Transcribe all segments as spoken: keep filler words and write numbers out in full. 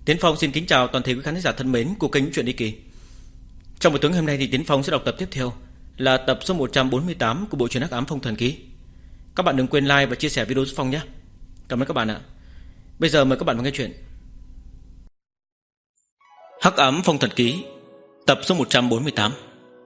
Tiến Phong xin kính chào toàn thể quý khán giả thân mến của kênh Chuyện Đi Kỳ. Trong buổi tối hôm nay thì Tiến Phong sẽ đọc tập tiếp theo là tập số một trăm bốn mươi tám của bộ truyện Hắc Ám Phong Thần Ký. Các bạn đừng quên like và chia sẻ video giúp Phong nhé. Cảm ơn các bạn ạ. Bây giờ mời các bạn vào nghe chuyện Hắc Ám Phong Thần Ký, tập số một trăm bốn mươi tám.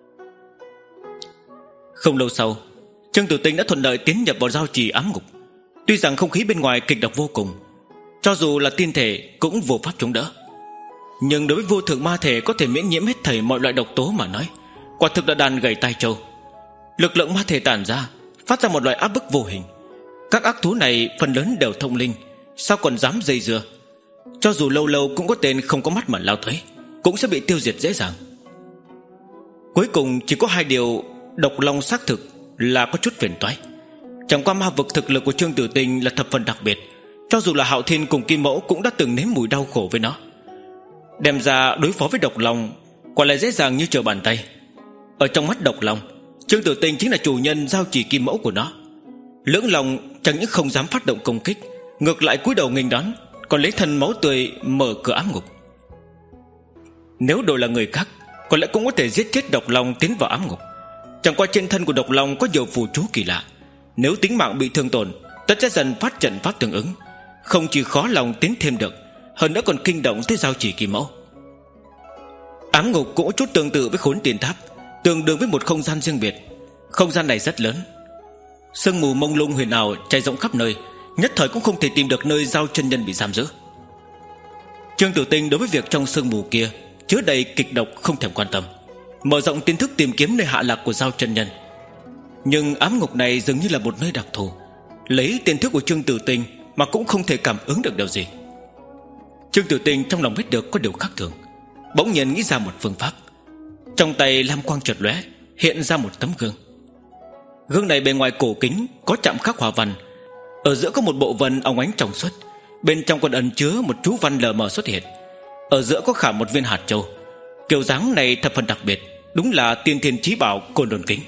Không lâu sau, Trương Tử Tinh đã thuận lợi tiến nhập vào giao trì ám ngục. Tuy rằng không khí bên ngoài kịch độc vô cùng, cho dù là tiên thể cũng vô pháp chống đỡ, nhưng đối với vô thượng ma thể có thể miễn nhiễm hết thảy mọi loại độc tố mà nói, quả thực là đàn gầy tai trâu. Lực lượng ma thể tản ra, phát ra một loại áp bức vô hình. Các ác thú này phần lớn đều thông linh, sao còn dám dây dưa? Cho dù lâu lâu cũng có tên không có mắt mà lao tới, cũng sẽ bị tiêu diệt dễ dàng. Cuối cùng chỉ có hai điều độc long xác thực là có chút phiền toái. Chẳng qua ma vực thực lực của Trương Tử Tinh là thập phần đặc biệt, cho dù là Hạo Thiên cùng Kim Mẫu cũng đã từng nếm mùi đau khổ với nó. Đem ra đối phó với độc long quả lại dễ dàng như trở bàn tay. Ở trong mắt độc long, Trương Tử Tinh chính là chủ nhân giao chỉ Kim Mẫu của nó. Lưỡng long chẳng những không dám phát động công kích, ngược lại cúi đầu nghênh đón, còn lấy thân máu tươi mở cửa ám ngục. Nếu đổi là người khác, có lẽ cũng có thể giết chết độc long tiến vào ám ngục. Chẳng qua trên thân của độc long có nhiều phù chú kỳ lạ, nếu tính mạng bị thương tổn, tất sẽ dần phát trận pháp tương ứng, không chỉ khó lòng tiến thêm được, hơn nữa còn kinh động tới giao chỉ Kim Mẫu. Ám ngục cũng có chút tương tự với Khốn Tiền Tháp, tương đương với một không gian riêng biệt. Không gian này rất lớn, sương mù mông lung huyền ảo trải rộng khắp nơi, nhất thời cũng không thể tìm được nơi giao chân nhân bị giam giữ. Trương Tử Tinh đối với việc trong sương mù kia chứa đầy kịch độc không thèm quan tâm, mở rộng kiến thức tìm kiếm nơi hạ lạc của giao chân nhân. Nhưng ám ngục này dường như là một nơi đặc thù, lấy tiên thức của Trương Tử Tinh mà cũng không thể cảm ứng được điều gì. Trương Tử Tinh trong lòng biết được có điều khác thường, bỗng nhiên nghĩ ra một phương pháp. Trong tay lam quang chợt lóe, hiện ra một tấm gương. Gương này bề ngoài cổ kính, có chạm khắc hoa văn, ở giữa có một bộ vân óng ánh trong suốt, bên trong còn ẩn chứa một chú văn lờ mờ xuất hiện. Ở giữa có khảm một viên hạt châu. Kiểu dáng này thập phần đặc biệt, đúng là tiên thiên chí bảo Côn Lôn Kính.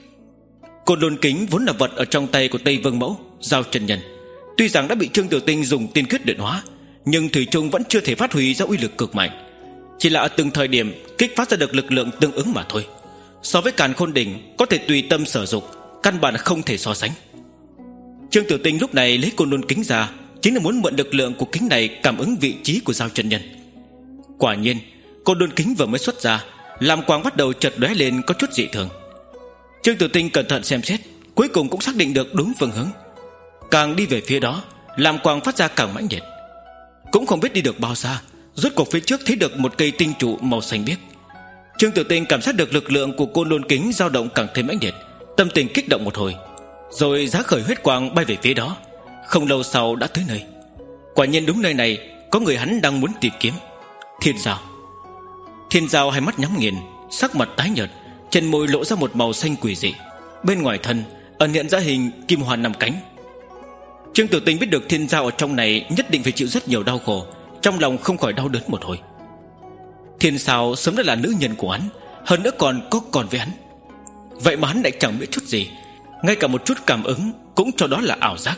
Côn Lôn Kính vốn là vật ở trong tay của Tây Vương Mẫu, giao chân nhân. Tuy rằng đã bị Trương Tử Tinh dùng tiên quyết luyện hóa, nhưng thủy chung vẫn chưa thể phát huy ra uy lực cực mạnh, chỉ là ở từng thời điểm kích phát ra được lực lượng tương ứng mà thôi. So với Càn Khôn Đỉnh có thể tùy tâm sở dục, căn bản không thể so sánh. Trương Tử Tinh lúc này lấy Côn Lôn Kính ra, chính là muốn mượn lực lượng của kính này cảm ứng vị trí của giao chân nhân. Quả nhiên, Côn Lôn Kính vừa mới xuất ra, lam quang bắt đầu chợt lóe lên có chút dị thường. Trương Tử Tinh cẩn thận xem xét, cuối cùng cũng xác định được đúng phương hướng. Càng đi về phía đó, lam quang phát ra càng mãnh liệt. Cũng không biết đi được bao xa, rốt cuộc phía trước thấy được một cây tinh trụ màu xanh biếc. Trương Tử Tinh cảm giác được lực lượng của Côn Lôn Kính dao động càng thêm mãnh liệt, tâm tình kích động một hồi, rồi giá khởi huyết quang bay về phía đó. Không lâu sau đã tới nơi. Quả nhiên đúng nơi này có người hắn đang muốn tìm kiếm. Thiên Giao. Thiên Giao hai mắt nhắm nghiền, sắc mặt tái nhợt, trên môi lộ ra một màu xanh quỷ dị, bên ngoài thân ẩn hiện ra hình kim hoàn năm cánh. Trương Tử Tinh biết được Thiên Giao ở trong này nhất định phải chịu rất nhiều đau khổ, trong lòng không khỏi đau đớn một hồi. Thiên Giao sớm đã là nữ nhân của hắn, hơn nữa còn có còn với hắn. Vậy mà hắn lại chẳng biết chút gì, ngay cả một chút cảm ứng cũng cho đó là ảo giác.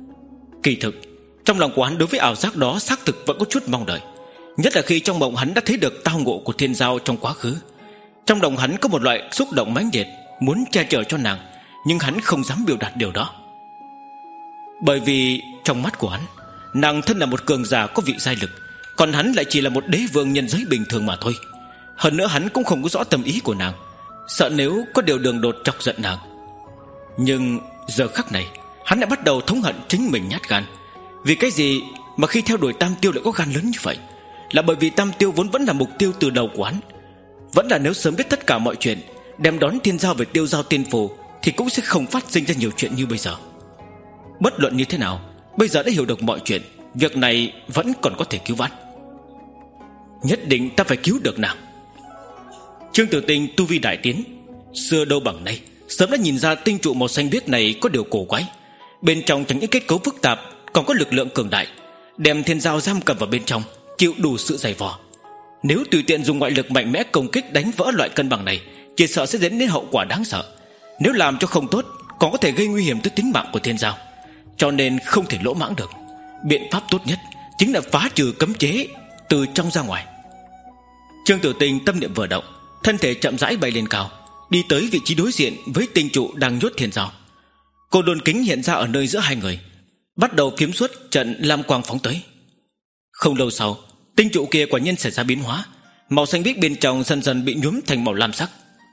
Kỳ thực trong lòng của hắn đối với ảo giác đó xác thực vẫn có chút mong đợi, nhất là khi trong mộng hắn đã thấy được tao ngộ của Thiên Giao trong quá khứ. Trong lòng hắn có một loại xúc động mãnh liệt, muốn che chở cho nàng, nhưng hắn không dám biểu đạt điều đó. Bởi vì trong mắt của hắn, nàng thân là một cường giả có vị giai lực, còn hắn lại chỉ là một đế vương nhân giới bình thường mà thôi. Hơn nữa hắn cũng không có rõ tâm ý của nàng, sợ nếu có điều đường đột chọc giận nàng. Nhưng giờ khắc này hắn lại bắt đầu thống hận chính mình nhát gan. Vì cái gì mà khi theo đuổi Tam Tiêu lại có gan lớn như vậy? Là bởi vì Tam Tiêu vốn vẫn là mục tiêu từ đầu của hắn. Vẫn là nếu sớm biết tất cả mọi chuyện, đem đón Thiên Giao về tiêu giao tiên phù, thì cũng sẽ không phát sinh ra nhiều chuyện như bây giờ. Bất luận như thế nào, bây giờ đã hiểu được mọi chuyện, việc này vẫn còn có thể cứu vãn. Nhất định ta phải cứu được nàng. Trương Tử Tinh tu vi đại tiến, xưa đâu bằng nay, sớm đã nhìn ra tinh trụ màu xanh biếc này có điều cổ quái. Bên trong chẳng những kết cấu phức tạp, còn có lực lượng cường đại, đem Thiên Giao giam cầm vào bên trong, chịu đủ sự dày vò. Nếu tùy tiện dùng ngoại lực mạnh mẽ công kích đánh vỡ loại cân bằng này, chỉ sợ sẽ dẫn đến hậu quả đáng sợ. Nếu làm cho không tốt, còn có thể gây nguy hiểm tới tính mạng của Thiên Giao. Cho nên không thể lỗ mãng được. Biện pháp tốt nhất chính là phá trừ cấm chế từ trong ra ngoài. Trương Tử Tinh tâm niệm vừa động, thân thể chậm rãi bay lên cao, đi tới vị trí đối diện với tinh trụ đang nhốt thiên giao. Cô đồn kính hiện ra ở nơi giữa hai người, bắt đầu phiếm suốt trận lam quang phóng tới. Không lâu sau, tinh trụ kia quả nhiên xảy ra biến hóa, màu xanh biếc bên trong dần dần bị nhuốm thành màu lam sắc.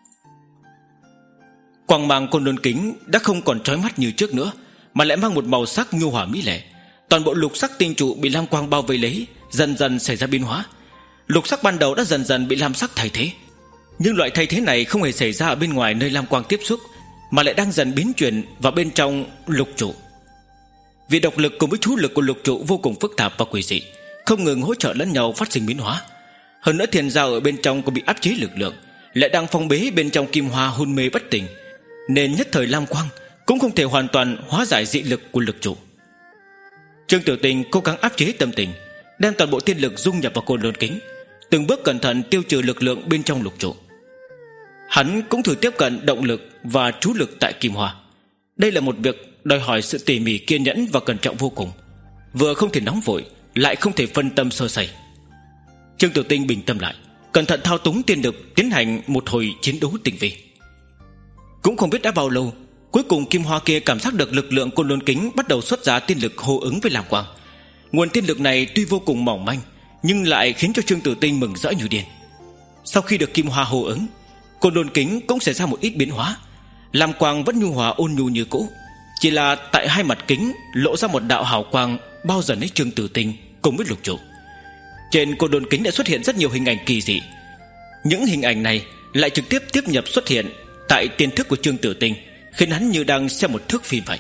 Quang mang côn đồn kính đã không còn chói mắt như trước nữa, mà lại mang một màu sắc nhu hòa mỹ lệ. Toàn bộ lục sắc tinh trụ bị lam quang bao vây lấy, dần dần xảy ra biến hóa. Lục sắc ban đầu đã dần dần bị lam sắc thay thế, nhưng loại thay thế này không hề xảy ra ở bên ngoài nơi lam quang tiếp xúc, mà lại đang dần biến chuyển vào bên trong lục trụ. Vì độc lực cùng với chú lực của lục trụ vô cùng phức tạp và quỷ dị, không ngừng hỗ trợ lẫn nhau phát sinh biến hóa. Hơn nữa thiên giao ở bên trong cũng bị áp chế lực lượng, lại đang phong bế bên trong kim hoa hôn mê bất tỉnh, nên nhất thời lam quang cũng không thể hoàn toàn hóa giải dị lực của lực trụ. Trương Tiểu Tình cố gắng áp chế tâm tình, đem toàn bộ tiên lực dung nhập vào côn lôn kính, từng bước cẩn thận tiêu trừ lực lượng bên trong lục trụ. Hắn cũng thử tiếp cận động lực và chú lực tại kim hoa. Đây là một việc đòi hỏi sự tỉ mỉ, kiên nhẫn và cẩn trọng vô cùng, vừa không thể nóng vội, lại không thể phân tâm sơ sẩy. Trương Tiểu Tinh bình tâm lại, cẩn thận thao túng tiên lực, tiến hành một hồi chiến đấu tinh vi. Cũng không biết đã bao lâu, cuối cùng kim hoa kia cảm giác được lực lượng côn lôn kính bắt đầu xuất ra tiên lực hô ứng với lam quang. Nguồn tiên lực này tuy vô cùng mỏng manh, nhưng lại khiến cho Trương Tử Tinh mừng rỡ như điên. Sau khi được kim hoa hô ứng, côn lôn kính cũng xảy ra một ít biến hóa. Lam quang vẫn nhu hòa ôn nhu như cũ, chỉ là tại hai mặt kính lộ ra một đạo hào quang bao dần lấy Trương Tử Tinh cùng với lục trụ. Trên côn lôn kính đã xuất hiện rất nhiều hình ảnh kỳ dị. Những hình ảnh này lại trực tiếp tiếp nhập xuất hiện tại tiên thức của Trương Tử Tinh, khiến hắn như đang xem một thước phim vậy.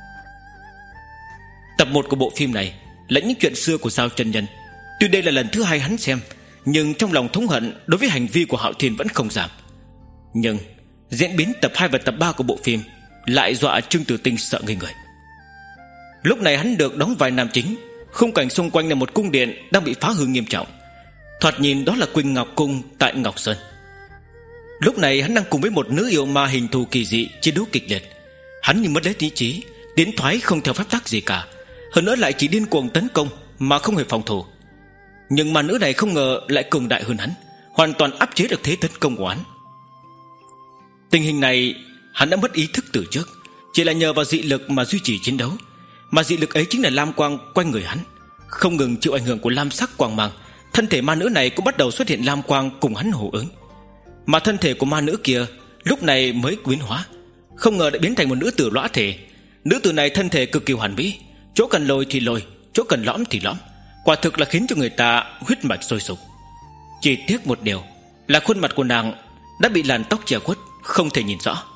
Tập một của bộ phim này là những chuyện xưa của Giao chân nhân. Tuy đây là lần thứ hai hắn xem, nhưng trong lòng thống hận đối với hành vi của Hạo Thiên vẫn không giảm. Nhưng diễn biến tập hai và tập ba của bộ phim lại dọa Trương Tử Tinh sợ ngây người. Lúc này hắn được đóng vai nam chính, khung cảnh xung quanh là một cung điện đang bị phá hư nghiêm trọng. Thoạt nhìn đó là Quỳnh Ngọc Cung tại Ngọc Sơn. Lúc này hắn đang cùng với một nữ yêu ma hình thù kỳ dị chiến đấu kịch liệt. Hắn như mất hết lý trí, tiến thoái không theo phép tắc gì cả, hơn nữa lại chỉ điên cuồng tấn công mà không hề phòng thủ. Nhưng mà nữ này không ngờ lại cường đại hơn hắn, hoàn toàn áp chế được thế tấn công của hắn. Tình hình này hắn đã mất ý thức từ trước, chỉ là nhờ vào dị lực mà duy trì chiến đấu. Mà dị lực ấy chính là lam quang quanh người hắn, không ngừng chịu ảnh hưởng của lam sắc quang mang. Thân thể ma nữ này cũng bắt đầu xuất hiện lam quang cùng hắn hô ứng. Mà thân thể của ma nữ kia lúc này mới biến hóa, không ngờ đã biến thành một nữ tử lõa thể. Nữ tử này thân thể cực kỳ hoàn mỹ, chỗ cần lồi thì lồi, chỗ cần lõm thì lõm, quả thực là khiến cho người ta huyết mạch sôi sục. Chỉ tiếc một điều là khuôn mặt của nàng đã bị làn tóc che khuất, không thể nhìn rõ.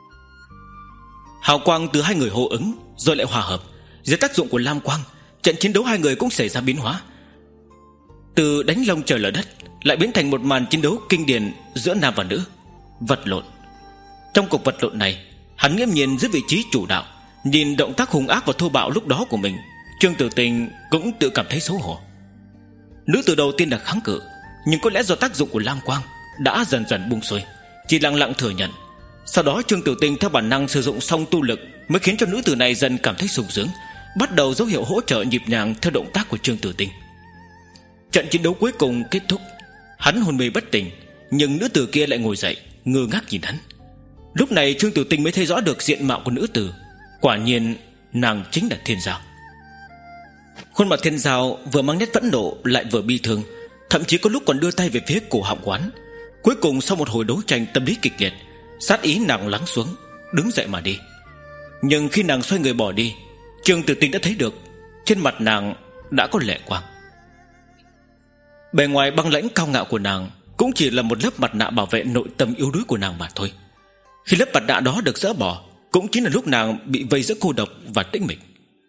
Hào quang từ hai người hô ứng rồi lại hòa hợp, dưới tác dụng của lam quang, trận chiến đấu hai người cũng xảy ra biến hóa. Từ đánh lông trời lở đất lại biến thành một màn chiến đấu kinh điển giữa nam và nữ, vật lộn. Trong cuộc vật lộn này, hắn nghiêm nhiên giữ vị trí chủ đạo, nhìn động tác hung ác và thô bạo lúc đó của mình, Trương Tử Tinh cũng tự cảm thấy xấu hổ. Nữ từ đầu tiên là kháng cự, nhưng có lẽ do tác dụng của lam quang đã dần dần buông xuôi, chỉ lặng lặng thừa nhận. Sau đó Trương Tử Tinh theo bản năng sử dụng song tu lực, mới khiến cho nữ tử này dần cảm thấy sung sướng, bắt đầu dấu hiệu hỗ trợ nhịp nhàng theo động tác của Trương Tử Tinh. Trận chiến đấu cuối cùng kết thúc, hắn hôn mê bất tỉnh, nhưng nữ tử kia lại ngồi dậy, ngơ ngác nhìn hắn. Lúc này Trương Tử Tinh mới thấy rõ được diện mạo của nữ tử. Quả nhiên nàng chính là Thiên Giao. Khuôn mặt Thiên Giao vừa mang nét phẫn nộ lại vừa bi thương, thậm chí có lúc còn đưa tay về phía cổ họng quán. Cuối cùng sau một hồi đấu tranh tâm lý kịch liệt, sát ý nàng lắng xuống, đứng dậy mà đi. Nhưng khi nàng xoay người bỏ đi, Trương Tử Tinh đã thấy được trên mặt nàng đã có lệ quang. Bề ngoài băng lãnh cao ngạo của nàng cũng chỉ là một lớp mặt nạ bảo vệ nội tâm yếu đuối của nàng mà thôi. Khi lớp mặt nạ đó được dỡ bỏ, cũng chính là lúc nàng bị vây giữa cô độc và tĩnh mịch.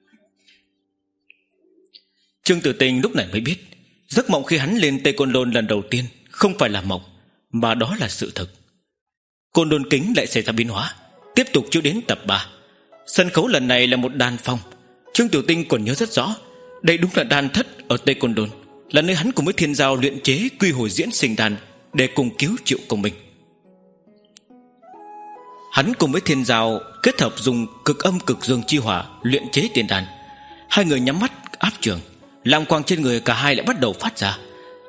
Trương Tử Tinh lúc này mới biết, giấc mộng khi hắn lên Tây Côn Lôn lần đầu tiên không phải là mộng, mà đó là sự thực. Côn Lôn kính lại xảy ra biến hóa, tiếp tục chiếu đến tập ba. Sân khấu lần này là một đàn phong. Trương Tử Tinh còn nhớ rất rõ, đây đúng là đàn thất ở Tây Côn Lôn, là nơi hắn cùng với Thiên Giao luyện chế quy hồi diễn sinh đàn để cùng cứu Triệu Công Minh. Hắn cùng với Thiên Giao kết hợp dùng cực âm cực dương chi hỏa luyện chế tiền đàn. Hai người nhắm mắt áp trường, lam quang trên người cả hai lại bắt đầu phát ra,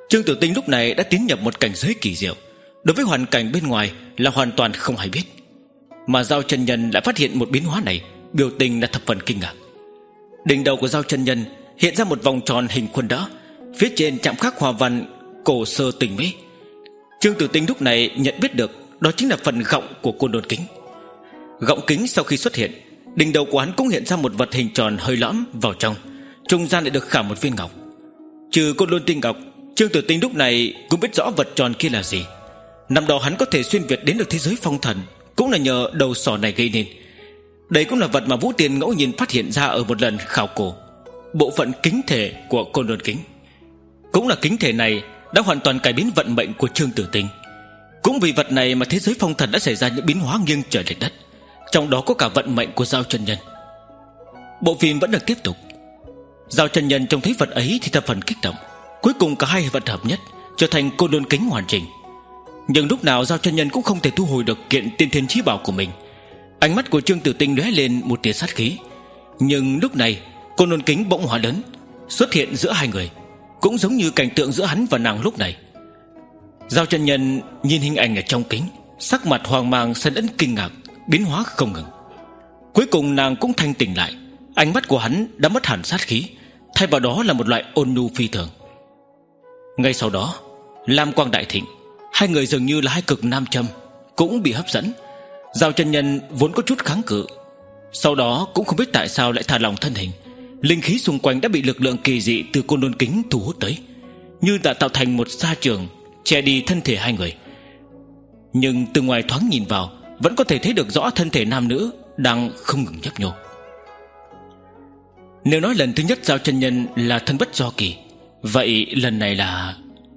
Trương Tử Tinh lúc này đã tiến nhập một cảnh giới kỳ diệu, đối với hoàn cảnh bên ngoài là hoàn toàn không hay biết. Mà Giao chân nhân đã phát hiện một biến hóa này, biểu tình là thập phần kinh ngạc. Đỉnh đầu của Giao chân nhân hiện ra một vòng tròn hình khuôn đỡ, phía trên chạm khắc hoa văn cổ sơ tình mỹ. Trương Tử Tinh lúc này nhận biết được đó chính là phần gọng của Côn Lôn Kính. Gọng kính sau khi xuất hiện, đỉnh đầu của hắn cũng hiện ra một vật hình tròn hơi lõm vào trong, trung gian lại được khảm một viên ngọc. Trừ Côn Lôn Tinh ngọc, Trương Tử Tinh lúc này cũng biết rõ vật tròn kia là gì. Năm đó hắn có thể xuyên việt đến được thế giới phong thần cũng là nhờ đầu sỏ này gây nên. Đây cũng là vật mà Vũ Tiên ngẫu nhiên phát hiện ra ở một lần khảo cổ, bộ phận kính thể của Côn Lôn Kính. Cũng là kính thể này đã hoàn toàn cải biến vận mệnh của Trương Tử Tinh. Cũng vì vật này mà thế giới phong thần đã xảy ra những biến hóa nghiêng trời lệch đất, trong đó có cả vận mệnh của Giao chân nhân. Bộ phim vẫn được tiếp tục. Giao chân nhân trông thấy vật ấy thì thập phần kích động. Cuối cùng cả hai vật hợp nhất, trở thành Côn Lôn Kính hoàn chỉnh. Nhưng lúc nào Giao chân nhân cũng không thể thu hồi được kiện tiên thiên chí bảo của mình. Ánh mắt của Trương Tử Tinh lóe lên một tia sát khí. Nhưng lúc này Côn Lôn Kính bỗng hóa lớn, xuất hiện giữa hai người, cũng giống như cảnh tượng giữa hắn và nàng lúc này. Giao chân nhân nhìn hình ảnh ở trong kính, sắc mặt hoang mang xen lẫn kinh ngạc, biến hóa không ngừng. Cuối cùng nàng cũng thanh tỉnh lại. Ánh mắt của hắn đã mất hẳn sát khí, thay vào đó là một loại ôn nhu phi thường. Ngay sau đó, lam quang đại thịnh, hai người dường như là hai cực nam châm, cũng bị hấp dẫn. Giao chân nhân vốn có chút kháng cự, sau đó cũng không biết tại sao lại thả lỏng thân hình. Linh khí xung quanh đã bị lực lượng kỳ dị từ Côn Lôn Kính thu hút tới, như đã tạo thành một sa trường che đi thân thể hai người. Nhưng từ ngoài thoáng nhìn vào, vẫn có thể thấy được rõ thân thể nam nữ đang không ngừng nhấp nhô. Nếu nói lần thứ nhất Giao chân nhân là thân bất do kỳ, vậy lần này là...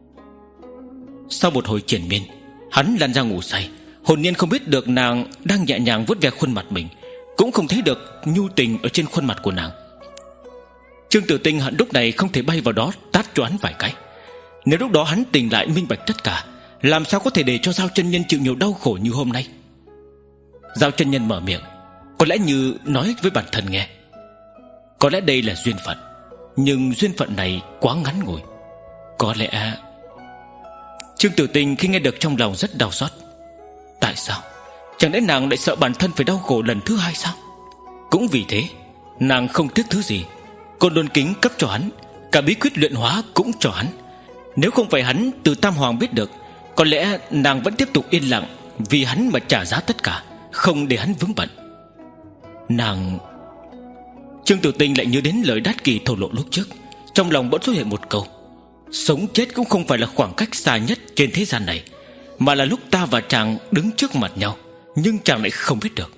Sau một hồi triền miên, hắn lăn ra ngủ say, hồn nhiên không biết được nàng đang nhẹ nhàng vuốt ve khuôn mặt mình, cũng không thấy được nhu tình ở trên khuôn mặt của nàng. Trương Tử Tinh hận lúc này không thể bay vào đó tát cho hắn vài cái. Nếu lúc đó hắn tỉnh lại minh bạch tất cả, làm sao có thể để cho Giao chân nhân chịu nhiều đau khổ như hôm nay. Giao chân nhân mở miệng, có lẽ như nói với bản thân nghe, có lẽ đây là duyên phận, nhưng duyên phận này quá ngắn ngủi. Có lẽ... Trương Tử Tinh khi nghe được trong lòng rất đau xót. Tại sao? Chẳng lẽ nàng lại sợ bản thân phải đau khổ lần thứ hai sao? Cũng vì thế nàng không tiếc thứ gì. Côn Lôn Kính cấp cho hắn, cả bí quyết luyện hóa cũng cho hắn. Nếu không phải hắn từ Tam Hoàng biết được, có lẽ nàng vẫn tiếp tục yên lặng vì hắn mà trả giá tất cả, không để hắn vướng bận. Nàng... Trương Tử Tinh lại nhớ đến lời Đát Kỳ thổ lộ lúc trước, trong lòng bỗng xuất hiện một câu: sống chết cũng không phải là khoảng cách xa nhất trên thế gian này, mà là lúc ta và chàng đứng trước mặt nhau, nhưng chàng lại không biết được.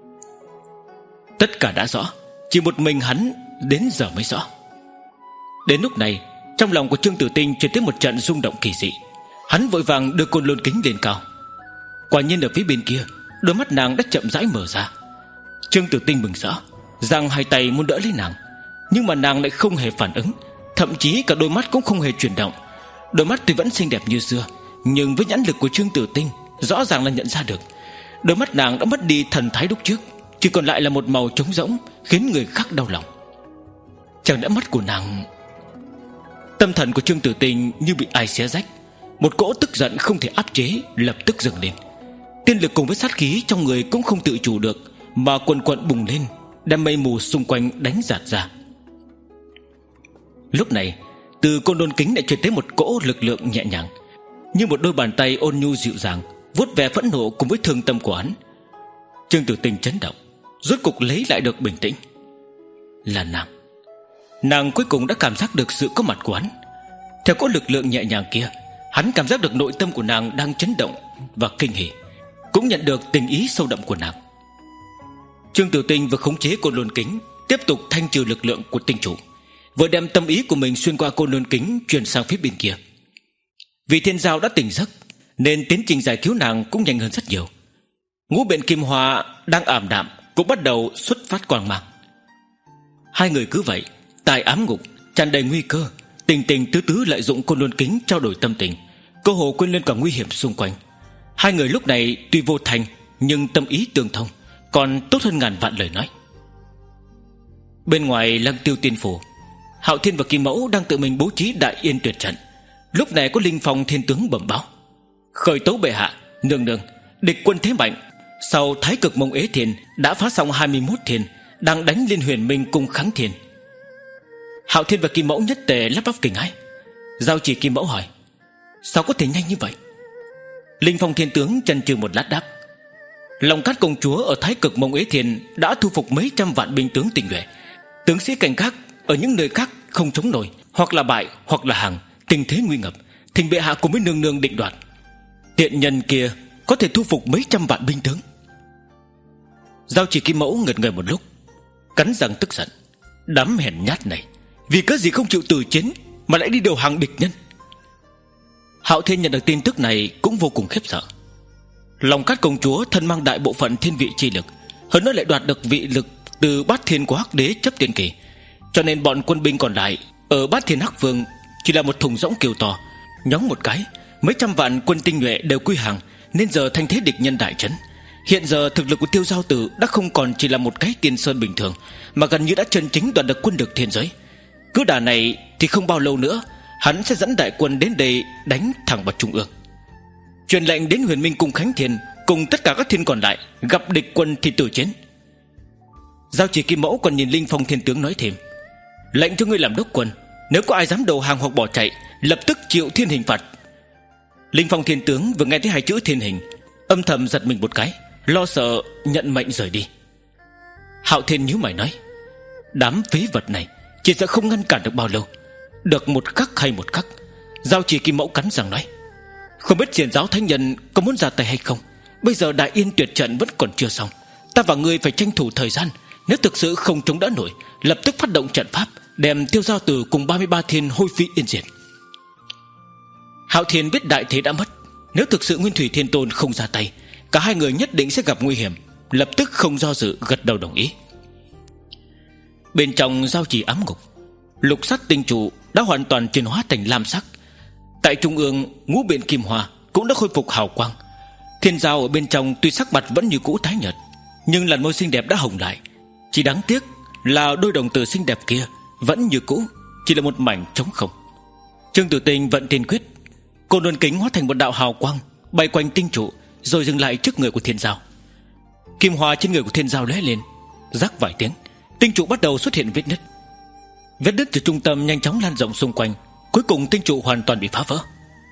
Tất cả đã rõ, chỉ một mình hắn đến giờ mới rõ. Đến lúc này, trong lòng của Trương Tử Tinh truyền tới một trận rung động kỳ dị. Hắn vội vàng đưa Côn Lôn Kính lên cao. Quả nhiên ở phía bên kia, đôi mắt nàng đã chậm rãi mở ra. Trương Tử Tinh mừng rỡ, giang hai tay muốn đỡ lấy nàng, nhưng mà nàng lại không hề phản ứng, thậm chí cả đôi mắt cũng không hề chuyển động. Đôi mắt tuy vẫn xinh đẹp như xưa, nhưng với nhãn lực của Trương Tử Tinh, rõ ràng là nhận ra được đôi mắt nàng đã mất đi thần thái lúc trước, chỉ còn lại là một màu trống rỗng, khiến người khác đau lòng. Chẳng lẽ mắt của nàng... Tâm thần của Trương Tử Tinh như bị ai xé rách, một cỗ tức giận không thể áp chế lập tức dâng lên. Tiên lực cùng với sát khí trong người cũng không tự chủ được mà quần quận bùng lên, đem mây mù xung quanh đánh giạt ra. Lúc này, từ Côn Lôn Kính lại truyền tới một cỗ lực lượng nhẹ nhàng, như một đôi bàn tay ôn nhu dịu dàng vuốt ve phẫn nộ cùng với thương tâm của hắn. Trương Tử Tinh chấn động, rốt cục lấy lại được bình tĩnh. Là nàng. Nàng cuối cùng đã cảm giác được sự có mặt của hắn. Theo cỗ lực lượng nhẹ nhàng kia, hắn cảm giác được nội tâm của nàng đang chấn động và kinh hỉ, cũng nhận được tình ý sâu đậm của nàng. Trương Tử Tinh vừa khống chế Côn Lôn Kính, tiếp tục thanh trừ lực lượng của tinh chủ, vừa đem tâm ý của mình xuyên qua Côn Lôn Kính truyền sang phía bên kia. Vì Thiên Giao đã tỉnh giấc, nên tiến trình giải cứu nàng cũng nhanh hơn rất nhiều. Ngũ biện kim hoa đang ảm đạm cũng bắt đầu xuất phát quang mang. Hai người cứ vậy, tại ám ngục tràn đầy nguy cơ, tình tình tứ tứ lợi dụng Côn Lôn Kính trao đổi tâm tình, cơ hồ quên lên cả nguy hiểm xung quanh. Hai người lúc này tuy vô thành, nhưng tâm ý tương thông, còn tốt hơn ngàn vạn lời nói. Bên ngoài Lăng Tiêu Tiên Phủ, Hạo Thiên và Kim Mẫu đang tự mình bố trí đại yên tuyệt trận. Lúc này có Linh Phong Thiên Tướng bẩm báo: khởi tấu bệ hạ, nương nương, địch quân thế mạnh. Sau Thái Cực Mông Ế Thiên đã phá xong hai mươi mốt thiên, đang đánh lên Huyền Minh Cung kháng thiên. Hạo Thiên và Kim Mẫu nhất tề lắp bắp kinh hãi. Giao Chỉ Kim Mẫu hỏi: sao có thể nhanh như vậy? Linh Phong Thiên Tướng chần chừ một lát đáp: Long Cát công chúa ở Thái Cực Mông Ế Thiên đã thu phục mấy trăm vạn binh tướng tinh nhuệ. Tướng sĩ cảnh khác ở những nơi khác không chống nổi, hoặc là bại hoặc là hàng, tình thế nguy ngập, thỉnh bệ hạ cùng với nương nương định đoạt. Tiện nhân kia có thể thu phục mấy trăm vạn binh tướng. Giao Chỉ Kim Mẫu ngật người một lúc, cắn răng tức giận: đám hèn nhát này, vì cớ gì không chịu từ chiến mà lại đi đầu hàng địch nhân? Hạo Thiên nhận được tin tức này cũng vô cùng khiếp sợ. Long Cát công chúa thân mang đại bộ phận thiên vị chi lực, hơn nữa lại đoạt được vị lực từ Bát Thiên của Hắc Đế chấp tiên kỳ, cho nên bọn quân binh còn lại ở Bát Thiên Hắc Vương chỉ là một thùng rỗng kiều to. Nhóng một cái, mấy trăm vạn quân tinh nhuệ đều quy hàng, nên giờ thanh thế địch nhân đại chấn. Hiện giờ thực lực của Tiêu Giao Tử đã không còn chỉ là một cái tiên sơn bình thường, mà gần như đã chân chính đoạt được quân lực thiên giới. Cứ đà này thì không bao lâu nữa hắn sẽ dẫn đại quân đến đây đánh thẳng vào trung ương. Truyền lệnh đến Huyền Minh Cung khánh thiên, cùng tất cả các thiên còn lại, gặp địch quân thì tử chiến. Giao Chỉ Kim Mẫu còn nhìn Linh Phong Thiên Tướng nói thêm: lệnh cho ngươi làm đốc quân, nếu có ai dám đầu hàng hoặc bỏ chạy, lập tức chịu thiên hình phạt. Linh Phong Thiên Tướng vừa nghe thấy hai chữ thiên hình, âm thầm giật mình một cái, lo sợ nhận mệnh rời đi. Hạo Thiên nhíu mày nói: đám phế vật này chỉ sợ không ngăn cản được bao lâu. Được một khắc hay một khắc. Giao Chỉ Kim Mẫu cắn răng nói: không biết Xiển Giáo Thánh Nhân có muốn ra tay hay không. Bây giờ Đại Yên tuyệt trận vẫn còn chưa xong, ta và ngươi phải tranh thủ thời gian. Nếu thực sự không chống đỡ nổi, lập tức phát động trận pháp, đem Tiêu Giao Tử cùng ba mươi ba thiên hôi phi yên diệt. Hạo Thiên biết đại thế đã mất, nếu thực sự Nguyên Thủy Thiên Tôn không ra tay, cả hai người nhất định sẽ gặp nguy hiểm. Lập tức không do dự gật đầu đồng ý. Bên trong giao trì ám ngục, lục sắc tinh trụ đã hoàn toàn chuyển hóa thành lam sắc. Tại trung ương, ngũ biện kim hoa cũng đã khôi phục hào quang. Thiên Giao ở bên trong tuy sắc mặt vẫn như cũ tái nhợt, nhưng làn môi xinh đẹp đã hồng lại. Chỉ đáng tiếc là đôi đồng tử xinh đẹp kia vẫn như cũ, chỉ là một mảnh trống không. Trương Tử Tinh vận tiên quyết, cô luân kính hóa thành một đạo hào quang bay quanh tinh trụ, rồi dừng lại trước người của Thiên Giao. Kim hoa trên người của Thiên Giao lóe lên, rắc vài tiếng, tinh trụ bắt đầu xuất hiện vết nứt. Vết nứt từ trung tâm nhanh chóng lan rộng xung quanh, cuối cùng tinh trụ hoàn toàn bị phá vỡ.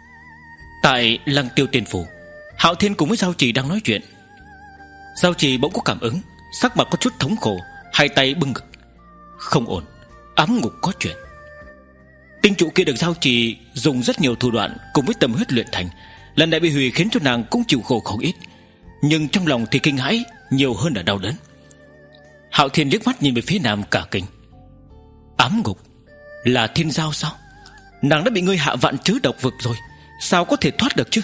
Tại Lăng Tiêu Tiên Phủ, Hạo Thiên cùng với Giao Trì đang nói chuyện. Giao Trì bỗng có cảm ứng, sắc mặt có chút thống khổ, hai tay bưng ngực. Không ổn, ám ngục có chuyện. Tinh trụ kia được Giao Trì dùng rất nhiều thủ đoạn cùng với tâm huyết luyện thành, lần này bị hủy khiến cho nàng cũng chịu khổ không ít, nhưng trong lòng thì kinh hãi nhiều hơn là đau đớn. Hạo Thiên liếc mắt nhìn về phía nam cả kinh. Ám ngục là Thiên Giao sao? Nàng đã bị ngươi hạ vạn chớ độc vực rồi, sao có thể thoát được chứ?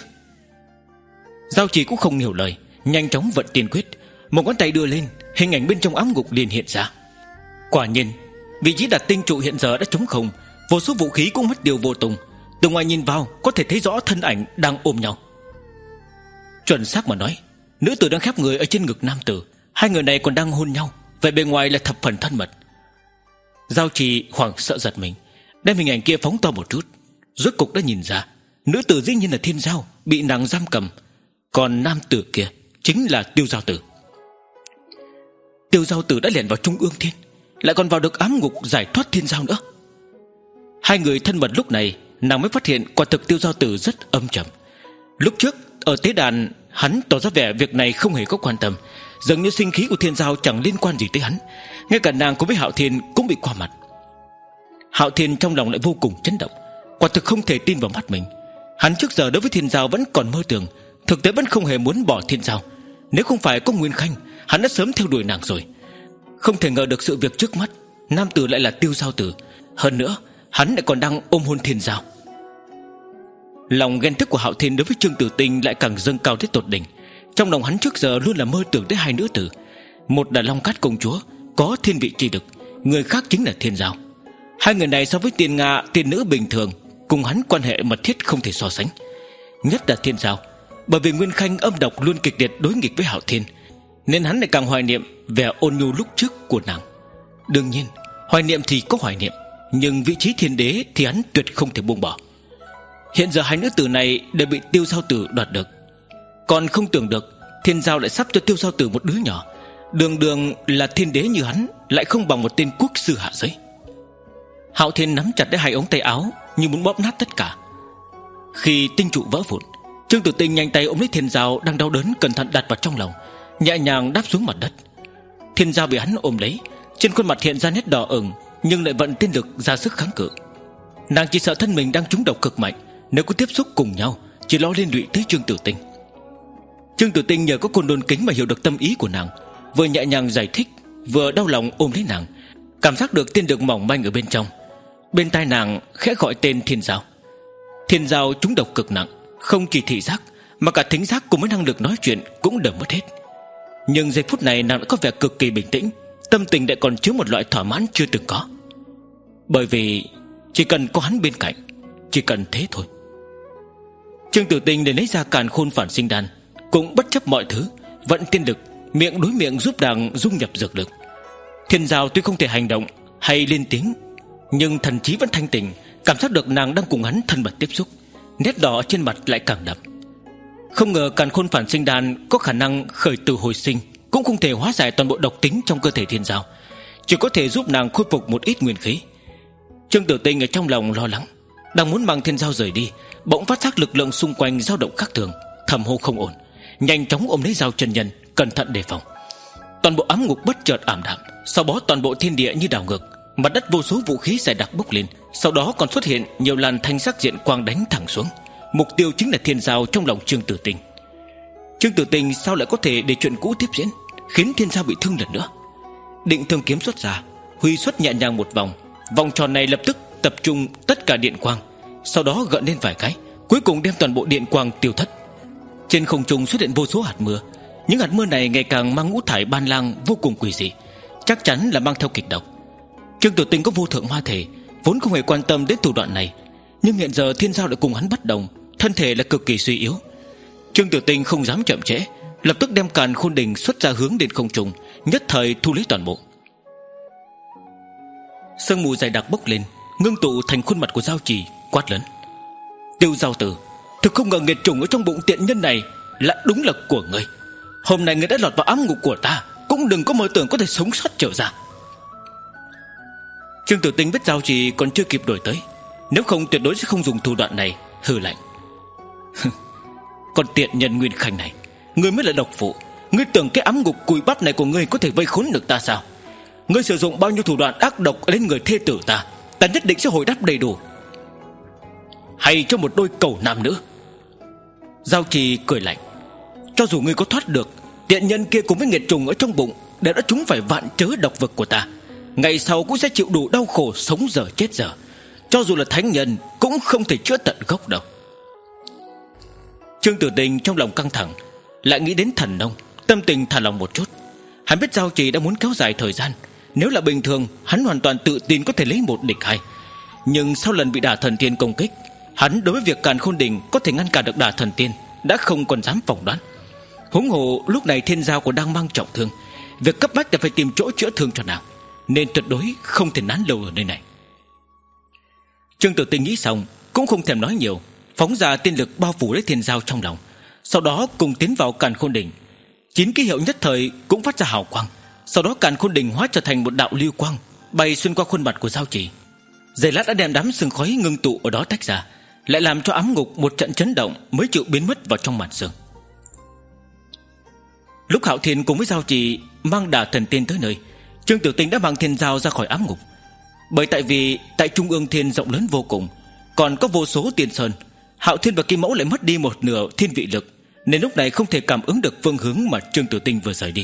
Giao Trì cũng không nhiều lời, nhanh chóng vận tiên quyết, một ngón tay đưa lên, hình ảnh bên trong ám ngục liền hiện ra. Quả nhiên, vị trí đặt tinh trụ hiện giờ đã trống không, vô số vũ khí cũng mất điều vô tung. Từ ngoài nhìn vào có thể thấy rõ thân ảnh đang ôm nhau. Chuẩn xác mà nói, nữ tử đang khép người ở trên ngực nam tử, hai người này còn đang hôn nhau, vậy bề ngoài là thập phần thân mật. Giao Trì hoảng sợ giật mình, đem hình ảnh kia phóng to một chút, rốt cục đã nhìn ra nữ tử dĩ nhiên là Thiên Giao bị nàng giam cầm, còn nam tử kia chính là Tiêu Giao Tử. Tiêu Giao Tử đã lẻn vào Trung Ương Thiên, lại còn vào được ám ngục giải thoát Thiên Giao nữa. Hai người thân mật lúc này, nàng mới phát hiện quả thực Tiêu Giao Tử rất âm trầm. Lúc trước ở tế đàn, hắn tỏ ra vẻ việc này không hề có quan tâm, dường như sinh khí của Thiên Giao chẳng liên quan gì tới hắn. Ngay cả nàng cùng với Hạo Thiên cũng bị qua mặt. Hạo Thiên trong lòng lại vô cùng chấn động, quả thực không thể tin vào mắt mình. Hắn trước giờ đối với Thiên Giao vẫn còn mơ tưởng, thực tế vẫn không hề muốn bỏ Thiên Giao. Nếu không phải có Nguyên Khanh, hắn đã sớm theo đuổi nàng rồi. Không thể ngờ được sự việc trước mắt, nam tử lại là Tiêu Giao Tử, hơn nữa hắn lại còn đang ôm hôn Thiên Giao. Lòng ghen tức của Hạo Thiên đối với Trương Tử Tinh lại càng dâng cao tới tột đỉnh. Trong lòng hắn trước giờ luôn là mơ tưởng tới hai nữ tử, một là Long Cát công chúa có thiên vị chi lực, người khác chính là Thiên Giao. Hai người này so với tiên Nga, tiên nữ bình thường, cùng hắn quan hệ mật thiết không thể so sánh. Nhất là Thiên Giao, bởi vì Nguyên Khanh âm độc luôn kịch liệt đối nghịch với Hạo Thiên, nên hắn lại càng hoài niệm vẻ ôn nhu lúc trước của nàng. Đương nhiên, hoài niệm thì có hoài niệm, nhưng vị trí thiên đế thì hắn tuyệt không thể buông bỏ. Hiện giờ hai nữ tử này đều bị Tiêu Giao Tử đoạt được. Còn không tưởng được Thiên Giao lại sắp cho Tiêu Giao Tử một đứa nhỏ. Đường đường là thiên đế như hắn lại không bằng một tên quốc sư hạ giới. Hạo Thiên nắm chặt lấy hai ống tay áo như muốn bóp nát tất cả. Khi tinh trụ vỡ vụn, Trương Tử Tinh nhanh tay ôm lấy Thiên Giao đang đau đớn, cẩn thận đặt vào trong lòng, nhẹ nhàng đáp xuống mặt đất. Thiên Giao bị hắn ôm lấy, trên khuôn mặt hiện ra nét đỏ ửng, nhưng lại vận tiên lực ra sức kháng cự. Nàng chỉ sợ thân mình đang trúng độc cực mạnh, nếu có tiếp xúc cùng nhau chỉ lo liên lụy tới Trương Tử Tinh. Trương Tử Tinh nhờ có côn đôn kính mà hiểu được tâm ý của nàng, vừa nhẹ nhàng giải thích, vừa đau lòng ôm lấy nàng, cảm giác được tiên lực mỏng manh ở bên trong. Bên tai nàng khẽ gọi tên Thiên Giao. Thiên Giao trúng độc cực nặng, không chỉ thị giác mà cả thính giác cùng với năng lực nói chuyện cũng đều mất hết. Nhưng giây phút này nàng đã có vẻ cực kỳ bình tĩnh, tâm tình lại còn chứa một loại thỏa mãn chưa từng có. Bởi vì chỉ cần có hắn bên cạnh, chỉ cần thế thôi. Trương Tử Tinh để lấy ra càn khôn phản sinh đan, cũng bất chấp mọi thứ vận tiên lực, miệng đối miệng giúp nàng dung nhập dược lực. Thiên Giao tuy không thể hành động hay lên tiếng, nhưng thần trí vẫn thanh tỉnh, cảm giác được nàng đang cùng hắn thân mật tiếp xúc, nét đỏ trên mặt lại càng đậm. Không ngờ càn khôn phản sinh đan có khả năng khởi tử hồi sinh, cũng không thể hóa giải toàn bộ độc tính trong cơ thể Thiên Giao, chỉ có thể giúp nàng khôi phục một ít nguyên khí. Trương Tử Tinh ở trong lòng lo lắng, đang muốn mang Thiên Giao rời đi, bỗng phát giác lực lượng xung quanh dao động khác thường, thầm hô không ổn, nhanh chóng ôm lấy dao chân nhân, cẩn thận đề phòng. Toàn bộ ám ngục bất chợt ảm đạm, sau đó toàn bộ thiên địa như đảo ngược, mặt đất vô số vũ khí dày đặc bốc lên, sau đó còn xuất hiện nhiều làn thanh sắc diện quang đánh thẳng xuống. Mục tiêu chính là Thiên Giao trong lòng Trương Tử Tinh. Trương Tử Tinh sao lại có thể để chuyện cũ tiếp diễn, khiến Thiên Giao bị thương lần nữa. Định thương kiếm xuất ra, huy xuất nhẹ nhàng một vòng, vòng tròn này lập tức tập trung tất cả điện quang, sau đó gợn lên vài cái, cuối cùng đem toàn bộ điện quang tiêu thất. Trên không trung xuất hiện vô số hạt mưa. Những hạt mưa này ngày càng mang ngũ thải ban lang vô cùng quỷ dị, chắc chắn là mang theo kịch độc. Trương Tử Tinh có vô thượng ma thể, vốn không hề quan tâm đến thủ đoạn này, nhưng hiện giờ Thiên Giao lại cùng hắn bất đồng, thân thể là cực kỳ suy yếu. Trương Tử Tinh không dám chậm trễ, lập tức đem càn khôn đỉnh xuất ra hướng đến không trung, nhất thời thu lấy toàn bộ. Sương mù dày đặc bốc lên, ngưng tụ thành khuôn mặt của Giao Chỉ, quát lớn: Tiêu Giao Tử, thực không ngờ nghiệt trùng ở trong bụng tiện nhân này lại đúng là của ngươi. Hôm nay ngươi đã lọt vào ám ngục của ta, cũng đừng có mơ tưởng có thể sống sót trở ra. Trương Tử Tinh biết Giao Chỉ còn chưa kịp đổi tới, nếu không tuyệt đối sẽ không dùng thủ đoạn này, hừ lạnh: Còn tiện nhân Nguyên Khanh này, ngươi mới là độc phụ. Ngươi tưởng cái ám ngục cùi bắp này của ngươi có thể vây khốn được ta sao? Ngươi sử dụng bao nhiêu thủ đoạn ác độc lên người thê tử ta, ta nhất định sẽ hồi đáp đầy đủ. Hay cho một đôi cẩu nam nữ. Giao Trì cười lạnh: Cho dù ngươi có thoát được, tiện nhân kia cùng với nghiệt trùng ở trong bụng đều đã trúng phải vạn chớ độc vực của ta, ngày sau cũng sẽ chịu đủ đau khổ sống giờ chết giờ. Cho dù là thánh nhân cũng không thể chữa tận gốc đâu. Trương Tử Tinh trong lòng căng thẳng, lại nghĩ đến thần nông, tâm tình thả lòng một chút. Hắn biết Giao Trì đã muốn kéo dài thời gian, nếu là bình thường hắn hoàn toàn tự tin có thể lấy một địch hai. Nhưng sau lần bị Đả Thần Tiên công kích, hắn đối với việc càn khôn đỉnh có thể ngăn cản được Đả Thần Tiên đã không còn dám phỏng đoán. Huống hồ lúc này Thiên Giao còn đang mang trọng thương, việc cấp bách là phải tìm chỗ chữa thương cho nàng, nên tuyệt đối không thể nán lâu ở nơi này. Trương Tử Tinh nghĩ xong cũng không thèm nói nhiều, phóng ra tiên lực bao phủ lấy Thiên Giao trong lòng, sau đó cùng tiến vào càn khôn đỉnh. Chín ký hiệu nhất thời cũng phát ra hào quang, sau đó càn khôn đỉnh hóa trở thành một đạo lưu quang bay xuyên qua khuôn mặt của Giao Chỉ. Giây lát đã đem đám sương khói ngưng tụ ở đó tách ra, lại làm cho ám ngục một trận chấn động mới chịu biến mất vào trong màn sương. Lúc Hạo Thiên cùng với Giao Chỉ mang Đả Thần Tiên tới nơi, Trương Tử Tinh đã mang Thiên Giao ra khỏi ám ngục. Bởi tại vì tại Trung ương Thiên rộng lớn vô cùng, còn có vô số tiên sơn, Hạo Thiên và Kim Mẫu lại mất đi một nửa thiên vị lực, nên lúc này không thể cảm ứng được phương hướng mà Trương Tử Tinh vừa rời đi.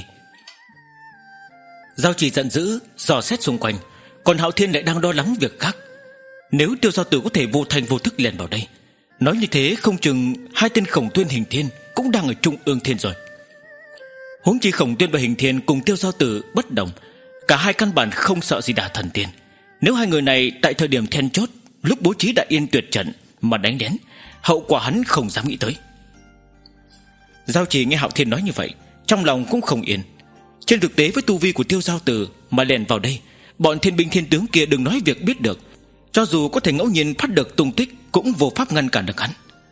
Giao Chỉ giận dữ dò xét xung quanh, còn Hạo Thiên lại đang lo lắng việc khác. Nếu Tiêu Giao Tử có thể vô thành vô thức lẻn vào đây, nói như thế không chừng hai tên Khổng Tuyên Hình Thiên cũng đang ở Trung ương Thiên rồi. Huống chi Khổng Tuyên và Hình Thiên cùng Tiêu Giao Tử bất đồng, cả hai căn bản không sợ gì Đả Thần Tiên. Nếu hai người này tại thời điểm then chốt, lúc bố trí Đại Yên tuyệt trận mà đánh đến, hậu quả hắn không dám nghĩ tới. Giao Chỉ nghe Hạo Thiên nói như vậy, trong lòng cũng không yên. Trên thực tế với tu vi của Tiêu Giao Tử mà lẻn vào đây, bọn thiên binh thiên tướng kia đừng nói việc biết được, cho dù có thể ngẫu nhiên phát được tung tích cũng vô pháp ngăn cản được hắn.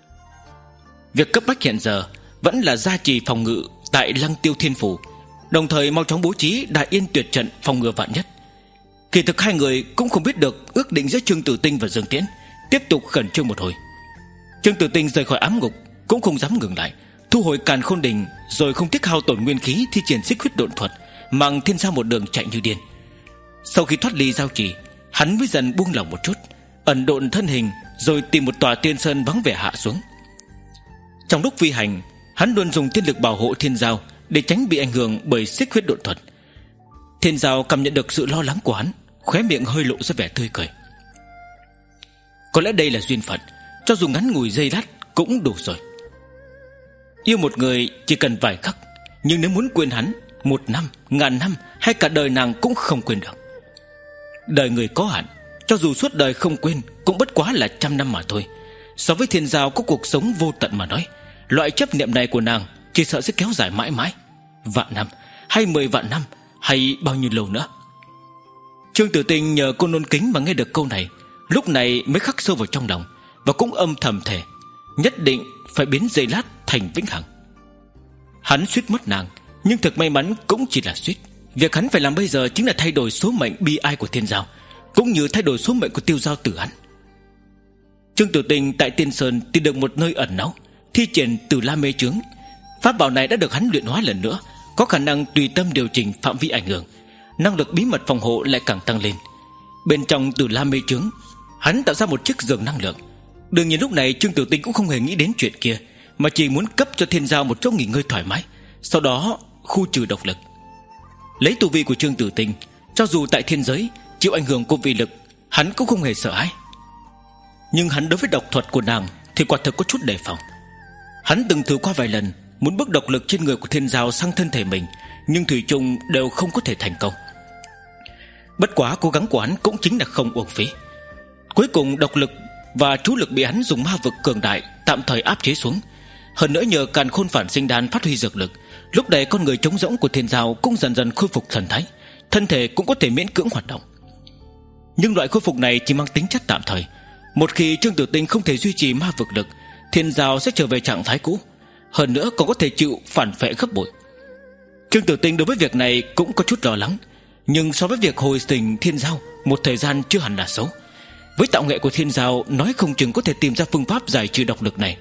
Việc cấp bách hiện giờ vẫn là gia trì phòng ngự tại Lăng Tiêu Thiên Phủ, đồng thời mau chóng bố trí Đại Yên Tuyệt Trận phòng ngừa vạn nhất. Kỳ thực hai người cũng không biết được ước định giữa Trương Tử Tinh và Dương Tiễn, tiếp tục khẩn trương một hồi. Trương Tử Tinh rời khỏi ám ngục cũng không dám ngừng lại, thu hồi Càn Khôn Đình, rồi không tiếc hao tổn nguyên khí thi triển xích huyết độn thuật, mang Thiên Giao một đường chạy như điên. Sau khi thoát ly giao trì, hắn mới dần buông lỏng một chút, ẩn độn thân hình, rồi tìm một tòa tiên sơn vắng vẻ hạ xuống. Trong lúc phi hành, hắn luôn dùng tiên lực bảo hộ Thiên Giao để tránh bị ảnh hưởng bởi xích huyết độn thuật. Thiên Giao cảm nhận được sự lo lắng của hắn, khóe miệng hơi lộ ra vẻ tươi cười. Có lẽ đây là duyên phận, cho dù ngắn ngủi giây lát cũng đủ rồi. Yêu một người chỉ cần vài khắc, nhưng nếu muốn quên hắn, một năm, ngàn năm hay cả đời nàng cũng không quên được. Đời người có hạn, cho dù suốt đời không quên cũng bất quá là trăm năm mà thôi. So với Thiên Giao có cuộc sống vô tận mà nói, loại chấp niệm này của nàng chỉ sợ sẽ kéo dài mãi mãi, vạn năm hay mười vạn năm hay bao nhiêu lâu nữa. Trương Tử Tinh nhờ Côn Lôn Kính mà nghe được câu này, lúc này mới khắc sâu vào trong lòng, và cũng âm thầm thề nhất định phải biến giây lát thành vĩnh hằng. Hắn suýt mất nàng, nhưng thực may mắn cũng chỉ là suýt. Việc hắn phải làm bây giờ chính là thay đổi số mệnh bi ai của Thiên Giao, cũng như thay đổi số mệnh của Tiêu Giao Tử hắn. Trương Tử Tinh tại Tiên Sơn tìm được một nơi ẩn náu, thi triển Tử La Mê Chướng. Pháp bảo này đã được hắn luyện hóa lần nữa, có khả năng tùy tâm điều chỉnh phạm vi ảnh hưởng, năng lực bí mật phòng hộ lại càng tăng lên. Bên trong Tử La Mê Chướng, hắn tạo ra một chiếc giường năng lượng. Đương nhiên lúc này Trương Tử Tinh cũng không hề nghĩ đến chuyện kia, mà chỉ muốn cấp cho Thiên Giao một chỗ nghỉ ngơi thoải mái, sau đó khu trừ độc lực. Lấy tu vi của Trương Tử Tinh, cho dù tại thiên giới chịu ảnh hưởng của vị lực, hắn cũng không hề sợ hãi. Nhưng hắn đối với độc thuật của nàng thì quả thực có chút đề phòng. Hắn từng thử qua vài lần muốn bước độc lực trên người của Thiên Giao sang thân thể mình, nhưng thủy chung đều không có thể thành công. Bất quá cố gắng của hắn cũng chính là không uổng phí. Cuối cùng độc lực và chú lực bị hắn dùng ma vực cường đại tạm thời áp chế xuống. Hơn nữa nhờ Càn Khôn Phản Sinh Đan phát huy dược lực, lúc này con người trống rỗng của Thiên Giao cũng dần dần khôi phục thần thái, thân thể cũng có thể miễn cưỡng hoạt động. Nhưng loại khôi phục này chỉ mang tính chất tạm thời. Một khi Trương Tử Tinh không thể duy trì ma vực lực, Thiên Giao sẽ trở về trạng thái cũ, hơn nữa còn có thể chịu phản phệ gấp bội. Trương Tử Tinh đối với việc này cũng có chút lo lắng, nhưng so với việc hồi tình Thiên Giao một thời gian chưa hẳn là xấu. Với tạo nghệ của Thiên Giao, nói không chừng có thể tìm ra phương pháp giải trừ độc lực này.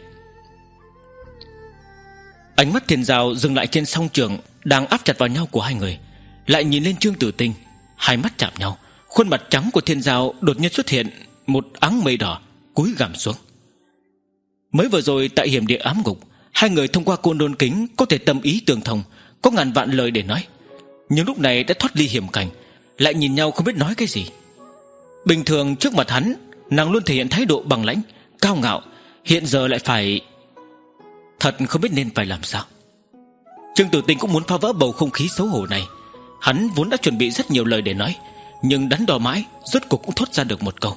Ánh mắt Thiên Giao dừng lại trên song trường đang áp chặt vào nhau của hai người, lại nhìn lên Trương Tử Tinh. Hai mắt chạm nhau, khuôn mặt trắng của Thiên Giao đột nhiên xuất hiện một áng mây đỏ, cúi gằm xuống. Mới vừa rồi tại hiểm địa ám ngục, hai người thông qua Côn Lôn Kính có thể tâm ý tương thông, có ngàn vạn lời để nói, nhưng lúc này đã thoát ly hiểm cảnh, lại nhìn nhau không biết nói cái gì. Bình thường trước mặt hắn, nàng luôn thể hiện thái độ bằng lãnh, cao ngạo, hiện giờ lại phải... Thật không biết nên phải làm sao. Trương Tử Tinh cũng muốn phá vỡ bầu không khí xấu hổ này. Hắn vốn đã chuẩn bị rất nhiều lời để nói, nhưng đắn đo mãi, rốt cuộc cũng thốt ra được một câu: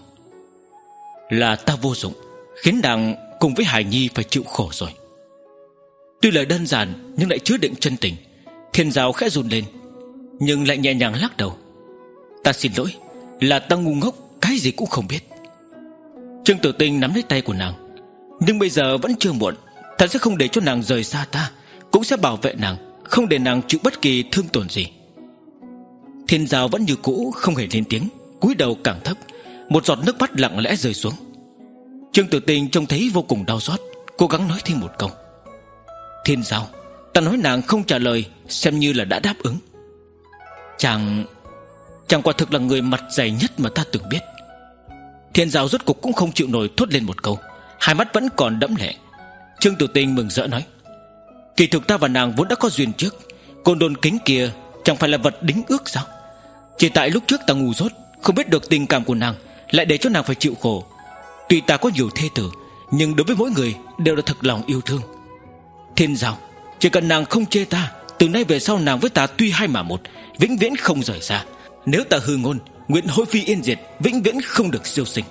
là ta vô dụng, khiến nàng cùng với Hải Nhi phải chịu khổ rồi. Tuy lời đơn giản nhưng lại chứa đựng chân tình. Thiên Giao khẽ run lên, nhưng lại nhẹ nhàng lắc đầu: ta xin lỗi, là ta ngu ngốc, cái gì cũng không biết. Trương Tử Tinh nắm lấy tay của nàng: nhưng bây giờ vẫn chưa muộn, ta sẽ không để cho nàng rời xa ta, cũng sẽ bảo vệ nàng, không để nàng chịu bất kỳ thương tổn gì. Thiên Giao vẫn như cũ không hề lên tiếng, cúi đầu càng thấp, một giọt nước mắt lặng lẽ rơi xuống. Trương Tử Tinh trông thấy vô cùng đau xót, cố gắng nói thêm một câu: Thiên Giao, ta nói nàng không trả lời, xem như là đã đáp ứng. Chàng Chàng quả thực là người mặt dày nhất mà ta từng biết. Thiên Giao rốt cục cũng không chịu nổi, thốt lên một câu, hai mắt vẫn còn đẫm lệ. Trương Tử Tinh mừng rỡ nói: kỳ thực ta và nàng vốn đã có duyên trước. Côn Lôn Kính kia chẳng phải là vật đính ước sao? Chỉ tại lúc trước ta ngu dốt, không biết được tình cảm của nàng, lại để cho nàng phải chịu khổ. Tuy ta có nhiều thê tử, nhưng đối với mỗi người đều là thật lòng yêu thương. Thiên Giao, chỉ cần nàng không chê ta, từ nay về sau nàng với ta tuy hai mà một, vĩnh viễn không rời xa. Nếu ta hư ngôn, nguyện hôi phi yên diệt, vĩnh viễn không được siêu sinh.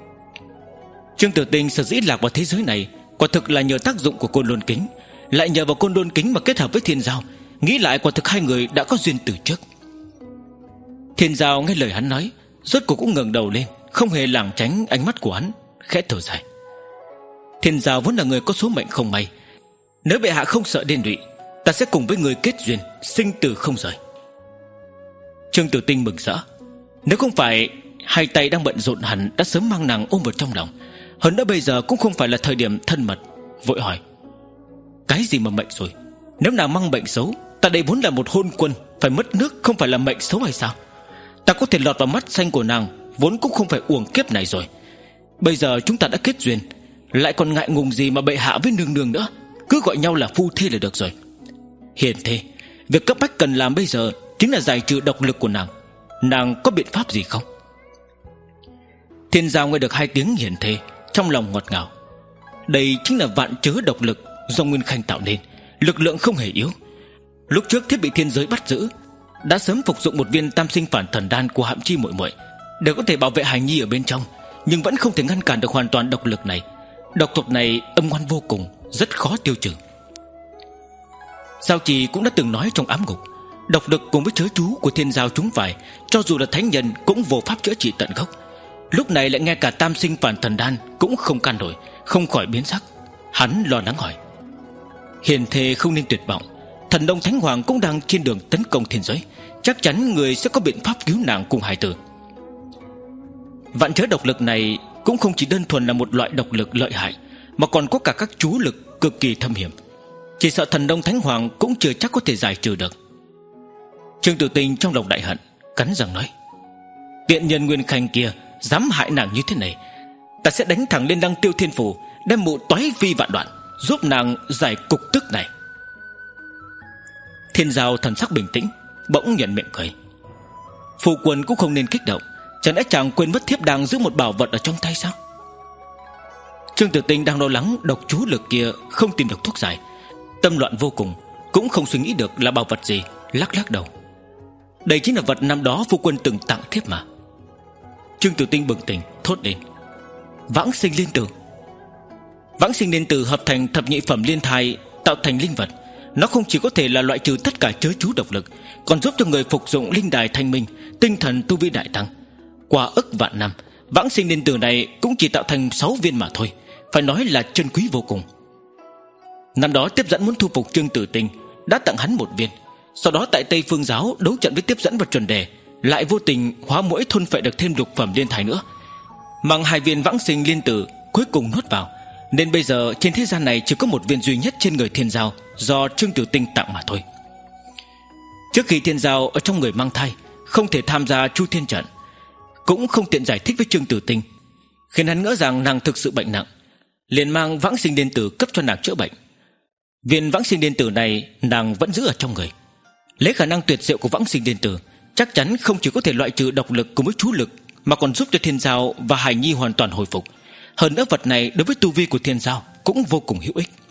Trương Tử Tinh sở dĩ lạc vào thế giới này, quả thực là nhờ tác dụng của Côn Lôn Kính, lại nhờ vào Côn Lôn Kính mà kết hợp với Thiên Giao. Nghĩ lại quả thực hai người đã có duyên từ trước. Thiên Giao nghe lời hắn nói, rốt cuộc cũng ngẩng đầu lên, không hề lảng tránh ánh mắt của hắn, khẽ thở dài. Thiên Giao vốn là người có số mệnh không may, nếu bệ hạ không sợ liên lụy, ta sẽ cùng với người kết duyên, sinh tử không rời. Trương Tử Tinh mừng rỡ. Nếu không phải hai tay đang bận rộn, hẳn đã sớm mang nàng ôm vào trong lòng. Hơn nữa bây giờ cũng không phải là thời điểm thân mật, vội hỏi: cái gì mà mệnh rồi? Nếu nàng mang bệnh xấu, ta đây vốn là một hôn quân, phải mất nước không phải là mệnh xấu hay sao? Ta có thể lọt vào mắt xanh của nàng, vốn cũng không phải uổng kiếp này rồi. Bây giờ chúng ta đã kết duyên, lại còn ngại ngùng gì mà bệ hạ với nương nương nữa? Cứ gọi nhau là phu thê là được rồi. Hiền thê, việc cấp bách cần làm bây giờ chính là giải trừ độc lực của nàng. Nàng có biện pháp gì không? Thiên Giao nghe được hai tiếng hiền thê, trong lòng ngọt ngào. Đây chính là vạn chớ độc lực do Nguyên Khanh tạo nên, lực lượng không hề yếu. Lúc trước thiết bị thiên giới bắt giữ, đã sớm phục dụng một viên tam sinh phản thần đan của Hạm Chi muội muội, để có thể bảo vệ hài nhi ở bên trong, nhưng vẫn không thể ngăn cản được hoàn toàn độc lực này. Độc thuật này âm ngoan vô cùng, rất khó tiêu trừ. Giao Trì cũng đã từng nói trong ám ngục, độc lực cùng với chớ chú của Thiên Giao chúng phải, cho dù là thánh nhân cũng vô pháp chữa trị tận gốc. Lúc này lại nghe cả tam sinh phản thần đan cũng không can nổi, không khỏi biến sắc. Hắn lo lắng hỏi: hiền thê không nên tuyệt vọng, thần Đông Thánh Hoàng cũng đang trên đường tấn công thiên giới, chắc chắn người sẽ có biện pháp cứu nàng cùng hài tử. Vạn chớ độc lực này cũng không chỉ đơn thuần là một loại độc lực lợi hại, mà còn có cả các chú lực cực kỳ thâm hiểm, chỉ sợ thần Đông Thánh Hoàng cũng chưa chắc có thể giải trừ được. Trương Tử Tinh trong lòng đại hận, cắn răng nói: tiện nhân Nguyên Khanh kia dám hại nàng như thế này, ta sẽ đánh thẳng lên Đăng Tiêu Thiên Phủ, đem mụ toái phi vạn đoạn, giúp nàng giải cục tức này. Thiên Giao thần sắc bình tĩnh, bỗng nhận miệng cười: phu quân cũng không nên kích động, chẳng lẽ chàng quên mất thiếp đang giữ một bảo vật ở trong tay sao? Trương Tử Tinh đang lo lắng độc chú lực kia không tìm được thuốc giải, tâm loạn vô cùng, cũng không suy nghĩ được là bảo vật gì, lắc lắc đầu: đây chính là vật năm đó phu quân từng tặng thiếp mà. Trương Tử Tinh bừng tỉnh thốt lên: Vãng Sinh Liên Tử. Vãng Sinh Liên Tử hợp thành thập nhị phẩm liên thai, tạo thành linh vật. Nó không chỉ có thể là loại trừ tất cả chớ chú độc lực, còn giúp cho người phục dụng linh đài thanh minh, tinh thần tu vi đại tăng. Qua ức vạn năm, Vãng Sinh Liên Tử này cũng chỉ tạo thành sáu viên mà thôi, phải nói là chân quý vô cùng. Năm đó Tiếp Dẫn muốn thu phục Trương Tử Tinh, đã tặng hắn một viên. Sau đó tại Tây Phương Giáo đấu trận với Tiếp Dẫn và Chuẩn Đề, lại vô tình hóa mũi thôn phệ được thêm lục phẩm liên thai nữa, mang hai viên Vãng Sinh Liên Tử cuối cùng nuốt vào. Nên bây giờ trên thế gian này chỉ có một viên duy nhất trên người Thiên Giao, do Trương Tử Tinh tặng mà thôi. Trước khi Thiên Giao ở trong người mang thai, không thể tham gia Chu Thiên Trận, cũng không tiện giải thích với Trương Tử Tinh, khiến hắn ngỡ rằng nàng thực sự bệnh nặng, liền mang Vãng Sinh Liên Tử cấp cho nàng chữa bệnh. Viên Vãng Sinh Liên Tử này nàng vẫn giữ ở trong người. Lấy khả năng tuyệt diệu của Vãng Sinh Liên Tử, chắc chắn không chỉ có thể loại trừ độc lực cùng với chú lực, mà còn giúp cho Thiên Giao và hài nhi hoàn toàn hồi phục. Hơn nữa vật này đối với tu vi của Thiên Giao cũng vô cùng hữu ích.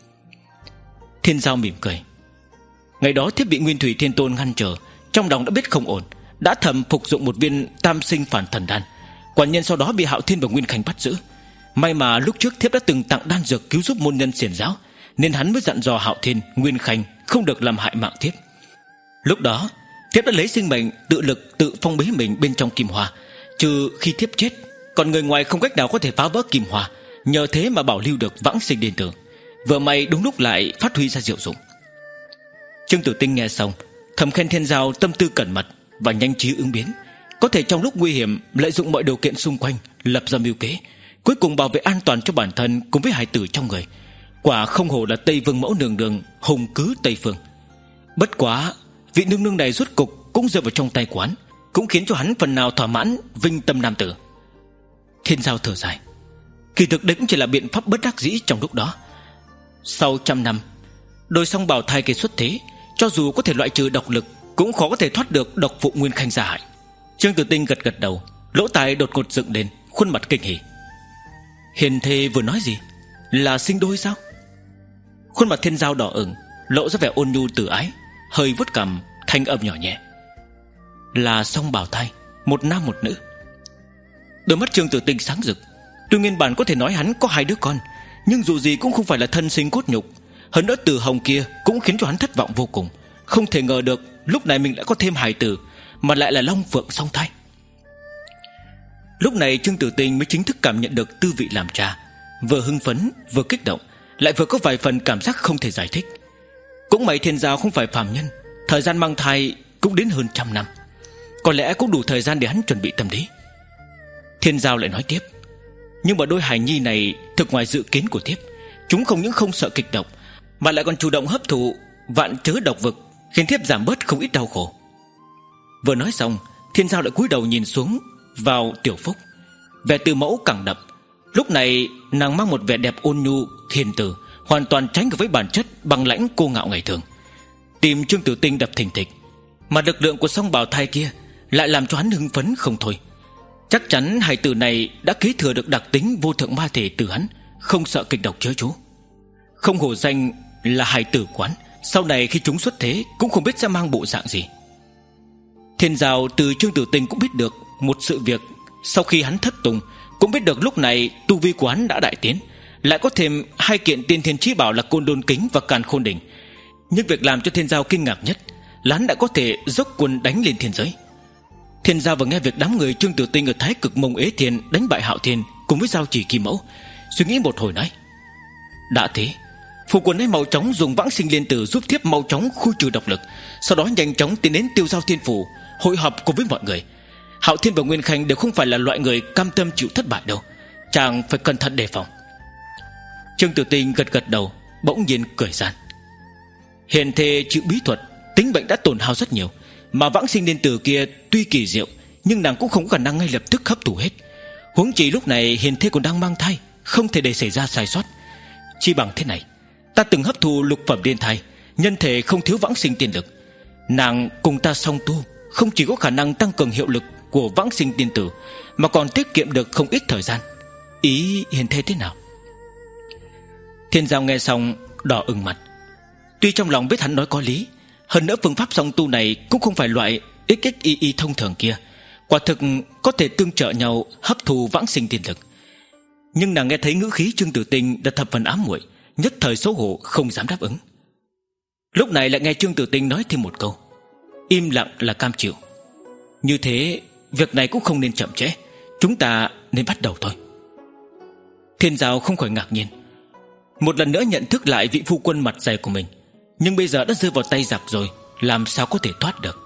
Thiên Giao mỉm cười: ngày đó thiếp bị Nguyên Thủy Thiên Tôn ngăn trở, trong lòng đã biết không ổn, đã thầm phục dụng một viên tam sinh phản thần đan. Quả nhiên sau đó bị Hạo Thiên và Nguyên Khanh bắt giữ. May mà lúc trước thiếp đã từng tặng đan dược cứu giúp môn nhân xiển giáo, nên hắn mới dặn dò Hạo Thiên, Nguyên Khanh không được làm hại mạng thiếp. Lúc đó thiếp đã lấy sinh mệnh tự lực tự phong bế mình bên trong kim hoa, trừ khi thiếp chết, còn người ngoài không cách nào có thể phá vỡ kim hoa. Nhờ thế mà bảo lưu được Vãng Sinh Liên Tử, vừa may đúng lúc lại phát huy ra diệu dụng. Trương Tử Tinh nghe xong thầm khen Thiên Giao tâm tư cẩn mật và nhanh trí ứng biến, có thể trong lúc nguy hiểm lợi dụng mọi điều kiện xung quanh, lập ra mưu kế, cuối cùng bảo vệ an toàn cho bản thân cùng với hài tử trong người. Quả không hổ là Tây Vương mẫu nương nương, hùng cứ Tây Phương. Bất quá vị nương nương này rốt cục cũng rơi vào trong tay quán, cũng khiến cho hắn phần nào thỏa mãn vinh tâm nam tử. Thiên Giao thở dài: kỳ thực đấy cũng chỉ là biện pháp bất đắc dĩ trong lúc đó. Sau trăm năm, đôi song bào thai kia xuất thế, cho dù có thể loại trừ độc lực, cũng khó có thể thoát được độc vụ Nguyên Khanh gia hại. Trương Tử Tinh gật gật đầu, lỗ tai đột ngột dựng lên, khuôn mặt kinh hỉ: hiền thê vừa nói gì? Là sinh đôi sao? Khuôn mặt Thiên Giao đỏ ửng, lộ ra vẻ ôn nhu từ ái, hơi vuốt cằm, thanh âm nhỏ nhẹ: là song bào thai, một nam một nữ. Đôi mắt Trương Tử Tinh sáng rực. Tuy nguyên bản có thể nói hắn có hai đứa con, nhưng dù gì cũng không phải là thân sinh cốt nhục. Hơn nữa Từ Hồng kia cũng khiến cho hắn thất vọng vô cùng, không thể ngờ được lúc này mình đã có thêm hài tử, mà lại là long phượng song thai. Lúc này Trương Tử Tinh mới chính thức cảm nhận được tư vị làm cha, vừa hưng phấn vừa kích động, lại vừa có vài phần cảm giác không thể giải thích. Cũng may Thiên Giao không phải phàm nhân, thời gian mang thai cũng đến hơn trăm năm, có lẽ cũng đủ thời gian để hắn chuẩn bị tâm lý. Thiên Giao lại nói tiếp: nhưng mà đôi hài nhi này thực ngoài dự kiến của thiếp. Chúng không những không sợ kịch độc, mà lại còn chủ động hấp thụ vạn chớ độc vực, khiến thiếp giảm bớt không ít đau khổ. Vừa nói xong, Thiên Giao lại cúi đầu nhìn xuống vào Tiểu Phúc, vẻ từ mẫu càng đậm. Lúc này nàng mang một vẻ đẹp ôn nhu hiền từ, hoàn toàn trái ngược với bản chất băng lãnh cô ngạo ngày thường. Tim Trương Tử Tinh đập thình thịch, mà lực lượng của song bào thai kia lại làm cho hắn hưng phấn không thôi. Chắc chắn hài tử này đã kế thừa được đặc tính vô thượng ma thể từ hắn, không sợ kịch độc chớ chú. Không hổ danh là hài tử quán, sau này khi chúng xuất thế cũng không biết sẽ mang bộ dạng gì. Thiên Giao từ Trương Tử Tinh cũng biết được một sự việc. Sau khi hắn thất tùng, cũng biết được lúc này tu vi của hắn đã đại tiến, lại có thêm hai kiện tiên thiên chí bảo là Côn Đôn Kính và Càn Khôn Đỉnh. Nhưng việc làm cho Thiên Giao kinh ngạc nhất là hắn đã có thể dốc quân đánh lên thiên giới. Thiên Giao vừa nghe việc đám người Trương Tử Tinh ở Thái Cực Mông Ế Thiên đánh bại Hạo Thiên cùng với Giao Chỉ Kim Mẫu, suy nghĩ một hồi nói: đã thế, phụ quân ấy mau chóng dùng Vãng Sinh Liên Tử giúp thiếp mau chóng khu trừ độc lực, sau đó nhanh chóng tiến đến Tiêu Giao Thiên Phủ hội họp cùng với mọi người. Hạo Thiên và Nguyên Khanh đều không phải là loại người cam tâm chịu thất bại đâu, chàng phải cẩn thận đề phòng. Trương Tử Tinh gật gật đầu, bỗng nhiên cười gian: hiền thê chịu bí thuật, tính bệnh đã tổn hao rất nhiều, mà Vãng Sinh Liên Tử kia tuy kỳ diệu, nhưng nàng cũng không có khả năng ngay lập tức hấp thụ hết. Huống chi lúc này hiền thê còn đang mang thai, không thể để xảy ra sai sót. Chi bằng thế này, ta từng hấp thụ lục phẩm tiên thai, nhân thể không thiếu vãng sinh tiên lực. Nàng cùng ta song tu, không chỉ có khả năng tăng cường hiệu lực của Vãng Sinh Tiên Tử, mà còn tiết kiệm được không ít thời gian. Ý hiền thê thế nào? Thiên Giao nghe xong đỏ ửng mặt. Tuy trong lòng biết hắn nói có lý, hơn nữa phương pháp song tu này cũng không phải loại ích ích y y thông thường kia, quả thực có thể tương trợ nhau hấp thụ vãng sinh tiên lực. Nhưng nàng nghe thấy ngữ khí Trương Tử Tinh đã thập phần ám muội, nhất thời xấu hổ không dám đáp ứng. Lúc này lại nghe Trương Tử Tinh nói thêm một câu: im lặng là cam chịu. Như thế việc này cũng không nên chậm trễ, chúng ta nên bắt đầu thôi. Thiên Giao không khỏi ngạc nhiên, một lần nữa nhận thức lại vị phu quân mặt dày của mình, nhưng bây giờ đã rơi vào tay giặc rồi, làm sao có thể thoát được.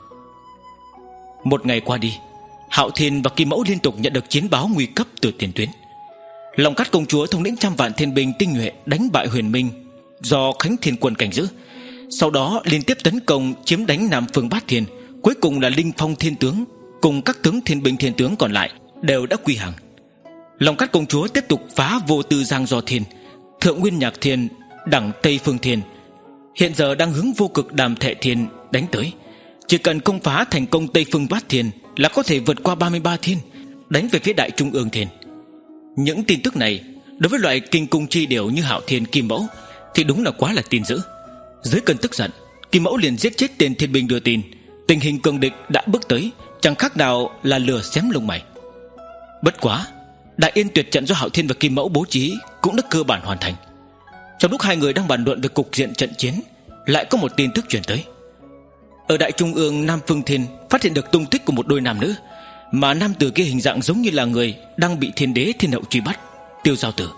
Một ngày qua đi, Hạo Thiên và Kim Mẫu liên tục nhận được chiến báo nguy cấp từ tiền tuyến. Long Cát công chúa thống lĩnh trăm vạn thiên binh tinh nhuệ đánh bại Huyền Minh do Khánh Thiên quân cảnh giữ, sau đó liên tiếp tấn công chiếm đánh Nam Phương Bát Thiên, cuối cùng là Linh Phong Thiên tướng cùng các tướng thiên binh thiên tướng còn lại đều đã quy hàng. Long Cát công chúa tiếp tục phá Vô Tư Giang Do Thiên, Thượng Nguyên Nhạc Thiên, đẳng Tây Phương Thiên, hiện giờ đang hướng Vô Cực Đàm Thệ Thiên đánh tới. Chỉ cần công phá thành công Tây Phương Bát Thiên là có thể vượt qua ba mươi ba thiên, đánh về phía Đại Trung ương Thiên. Những tin tức này đối với loại kinh cung chi điều như Hạo Thiên, Kim Mẫu thì đúng là quá là tin dữ. Dưới cơn tức giận, Kim Mẫu liền giết chết tên thiên binh đưa tin tình hình cường địch đã bước tới, chẳng khác nào là lửa xém lông mày. Bất quá, Đại Yên tuyệt trận do Hạo Thiên và Kim Mẫu bố trí cũng đã cơ bản hoàn thành. Trong lúc hai người đang bàn luận về cục diện trận chiến, lại có một tin tức truyền tới. Ở Đại Trung ương Nam Phương Thiên phát hiện được tung tích của một đôi nam nữ, mà nam tử kia hình dạng giống như là người đang bị thiên đế thiên hậu truy bắt, Tiêu Giao Tử.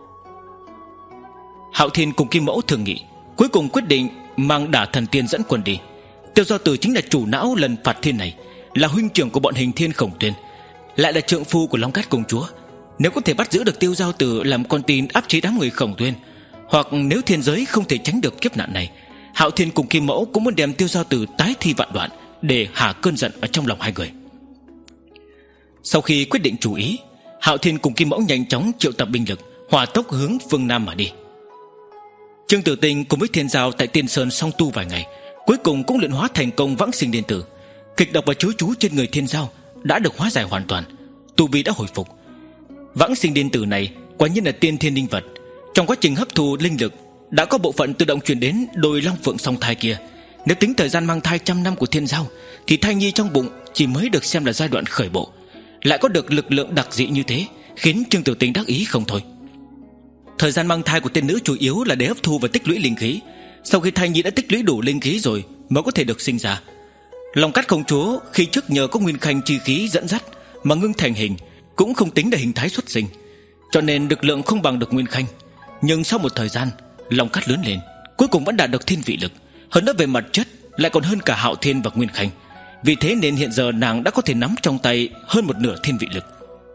Hạo Thiên cùng Kim Mẫu thương nghị, cuối cùng quyết định mang Đả Thần Tiên dẫn quân đi. Tiêu Giao Tử chính là chủ não lần phạt thiên này, là huynh trưởng của bọn Hình Thiên Khổng Tuyên, lại là trượng phu của Long Cát công chúa. Nếu có thể bắt giữ được Tiêu Giao Tử làm con tin áp chế đám người Khổng Tuyên, hoặc nếu thiên giới không thể tránh được kiếp nạn này, Hạo Thiên cùng Kim Mẫu cũng muốn đem Tiêu Giao Tử tái thi vạn đoạn để hạ cơn giận ở trong lòng hai người. Sau khi quyết định chủ ý, Hạo Thiên cùng Kim Mẫu nhanh chóng triệu tập binh lực, hỏa tốc hướng phương Nam mà đi. Trương Tử Tinh cùng với Thiên Giao tại Tiên Sơn song tu vài ngày, cuối cùng cũng luyện hóa thành công Vãng Sinh Liên Tử. Kịch độc và chớ chú trên người Thiên Giao đã được hóa giải hoàn toàn, tu vi đã hồi phục. Vãng Sinh Liên Tử này quả nhiên là tiên thiên linh vật. Trong quá trình hấp thu linh lực, đã có bộ phận tự động truyền đến đôi long phượng song thai kia. Nếu tính thời gian mang thai trăm năm của Thiên Giao, thì thai nhi trong bụng chỉ mới được xem là giai đoạn khởi bộ, lại có được lực lượng đặc dị như thế, khiến Trương Tử Tinh đắc ý không thôi. Thời gian mang thai của tiên nữ chủ yếu là để hấp thu và tích lũy linh khí. Sau khi thai nhi đã tích lũy đủ linh khí rồi mới có thể được sinh ra. Long Cát công chúa khi trước nhờ có Nguyên Khanh chi khí dẫn dắt mà ngưng thành hình, cũng không tính là hình thái xuất sinh, cho nên lực lượng không bằng được Nguyên Khanh. Nhưng sau một thời gian, Long Cát lớn lên, cuối cùng vẫn đạt được thiên vị lực, hơn nữa về mặt chất lại còn hơn cả Hạo Thiên và Nguyên Khanh. Vì thế nên hiện giờ nàng đã có thể nắm trong tay hơn một nửa thiên vị lực.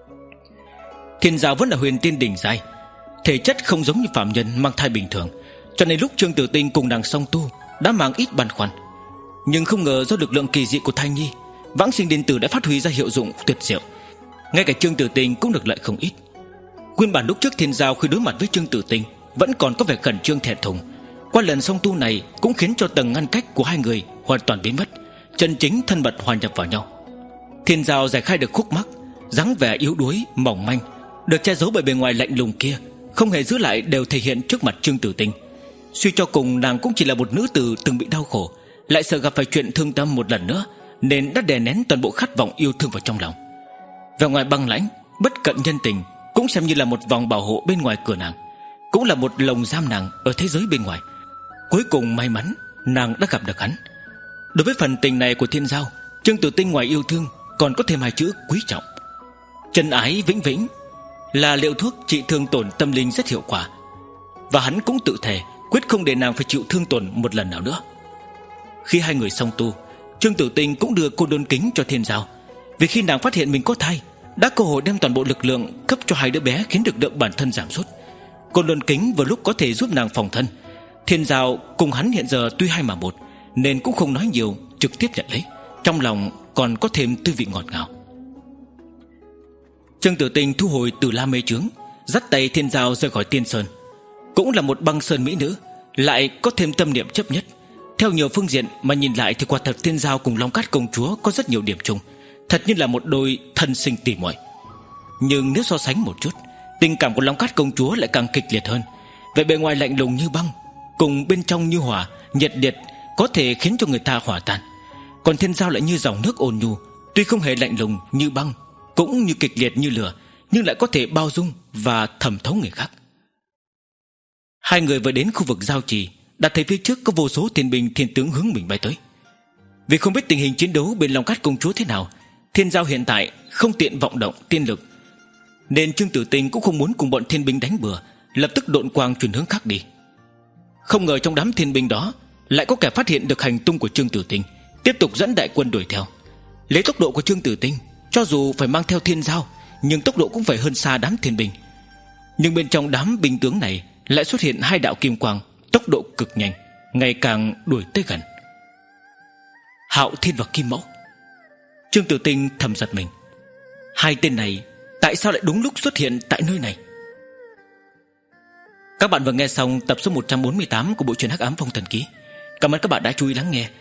Thiên Giao vẫn là huyền tiên đỉnh giai, thể chất không giống như phạm nhân mang thai bình thường, cho nên lúc Trương Tử Tinh cùng nàng song tu đã mang ít băn khoăn. Nhưng không ngờ do lực lượng kỳ dị của thai nhi, vãng sinh điện tử đã phát huy ra hiệu dụng tuyệt diệu, ngay cả Trương Tử Tinh cũng được lợi không ít. Nguyên bản lúc trước Thiên Giao khi đối mặt với Trương Tử Tinh vẫn còn có vẻ khẩn trương thẹn thùng, qua lần song tu này cũng khiến cho tầng ngăn cách của hai người hoàn toàn biến mất, chân chính thân mật hòa nhập vào nhau. Thiên Giao giải khai được khúc mắc, dáng vẻ yếu đuối mỏng manh được che giấu bởi bề ngoài lạnh lùng kia không hề giữ lại đều thể hiện trước mặt Trương Tử Tinh. Suy cho cùng nàng cũng chỉ là một nữ tử từng bị đau khổ, lại sợ gặp phải chuyện thương tâm một lần nữa, nên đã đè nén toàn bộ khát vọng yêu thương vào trong lòng. Vẻ ngoài băng lãnh bất cận nhân tình cũng xem như là một vòng bảo hộ bên ngoài cửa nàng, cũng là một lồng giam nàng ở thế giới bên ngoài. Cuối cùng may mắn nàng đã gặp được hắn. Đối với phần tình này của Thiên Giao, Trương Tử Tinh ngoài yêu thương còn có thêm hai chữ quý trọng. Chân ái vĩnh vĩnh là liệu thuốc trị thương tổn tâm linh rất hiệu quả, và hắn cũng tự thề quyết không để nàng phải chịu thương tổn một lần nào nữa. Khi hai người song tu, Trương Tử Tinh cũng đưa cô đôn kính cho Thiên Giao, vì khi nàng phát hiện mình có thai, đã cơ hội đem toàn bộ lực lượng cấp cho hai đứa bé, khiến lực lượng bản thân giảm sút. Cô đôn kính vừa lúc có thể giúp nàng phòng thân. Thiên Giao cùng hắn hiện giờ tuy hai mà một, nên cũng không nói nhiều, trực tiếp nhận lấy, trong lòng còn có thêm tư vị ngọt ngào. Trương Tử Tinh thu hồi Từ La mê chướng, dắt tay Thiên Giao rời khỏi Tiên Sơn. Cũng là một băng sơn mỹ nữ, lại có thêm tâm niệm chấp nhất. Theo nhiều phương diện mà nhìn lại thì quả thật Thiên Giao cùng Long Cát công chúa có rất nhiều điểm chung, thật như là một đôi thân sinh tỉ muội. Nhưng nếu so sánh một chút, tình cảm của Long Cát công chúa lại càng kịch liệt hơn. Về bề ngoài lạnh lùng như băng, cùng bên trong như hỏa, nhiệt liệt, có thể khiến cho người ta hỏa tan. Còn Thiên Giao lại như dòng nước ôn nhu, tuy không hề lạnh lùng như băng, cũng như kịch liệt như lửa, nhưng lại có thể bao dung và thẩm thấu người khác. Hai người vừa đến khu vực giao trì, đã thấy phía trước có vô số thiên binh thiên tướng hướng mình bay tới. Vì không biết tình hình chiến đấu bên Long Cát công chúa thế nào, Thiên Giao hiện tại không tiện vọng động tiên lực, nên Trương Tử Tinh cũng không muốn cùng bọn thiên binh đánh bừa, lập tức độn quang chuyển hướng khác đi. Không ngờ trong đám thiên binh đó lại có kẻ phát hiện được hành tung của Trương Tử Tinh, tiếp tục dẫn đại quân đuổi theo. Lấy tốc độ của Trương Tử Tinh, cho dù phải mang theo Thiên Giao, nhưng tốc độ cũng phải hơn xa đám thiên binh. Nhưng bên trong đám binh tướng này lại xuất hiện hai đạo kim quang, tốc độ cực nhanh, ngày càng đuổi tới gần. Hạo Thiên và Kim Mẫu. Trương Tử Tinh thầm giật mình, hai tên này tại sao lại đúng lúc xuất hiện tại nơi này? Các bạn vừa nghe xong tập số một trăm bốn mươi tám của bộ truyện Hắc Ám Phong Thần Ký. Cảm ơn các bạn đã chú ý lắng nghe.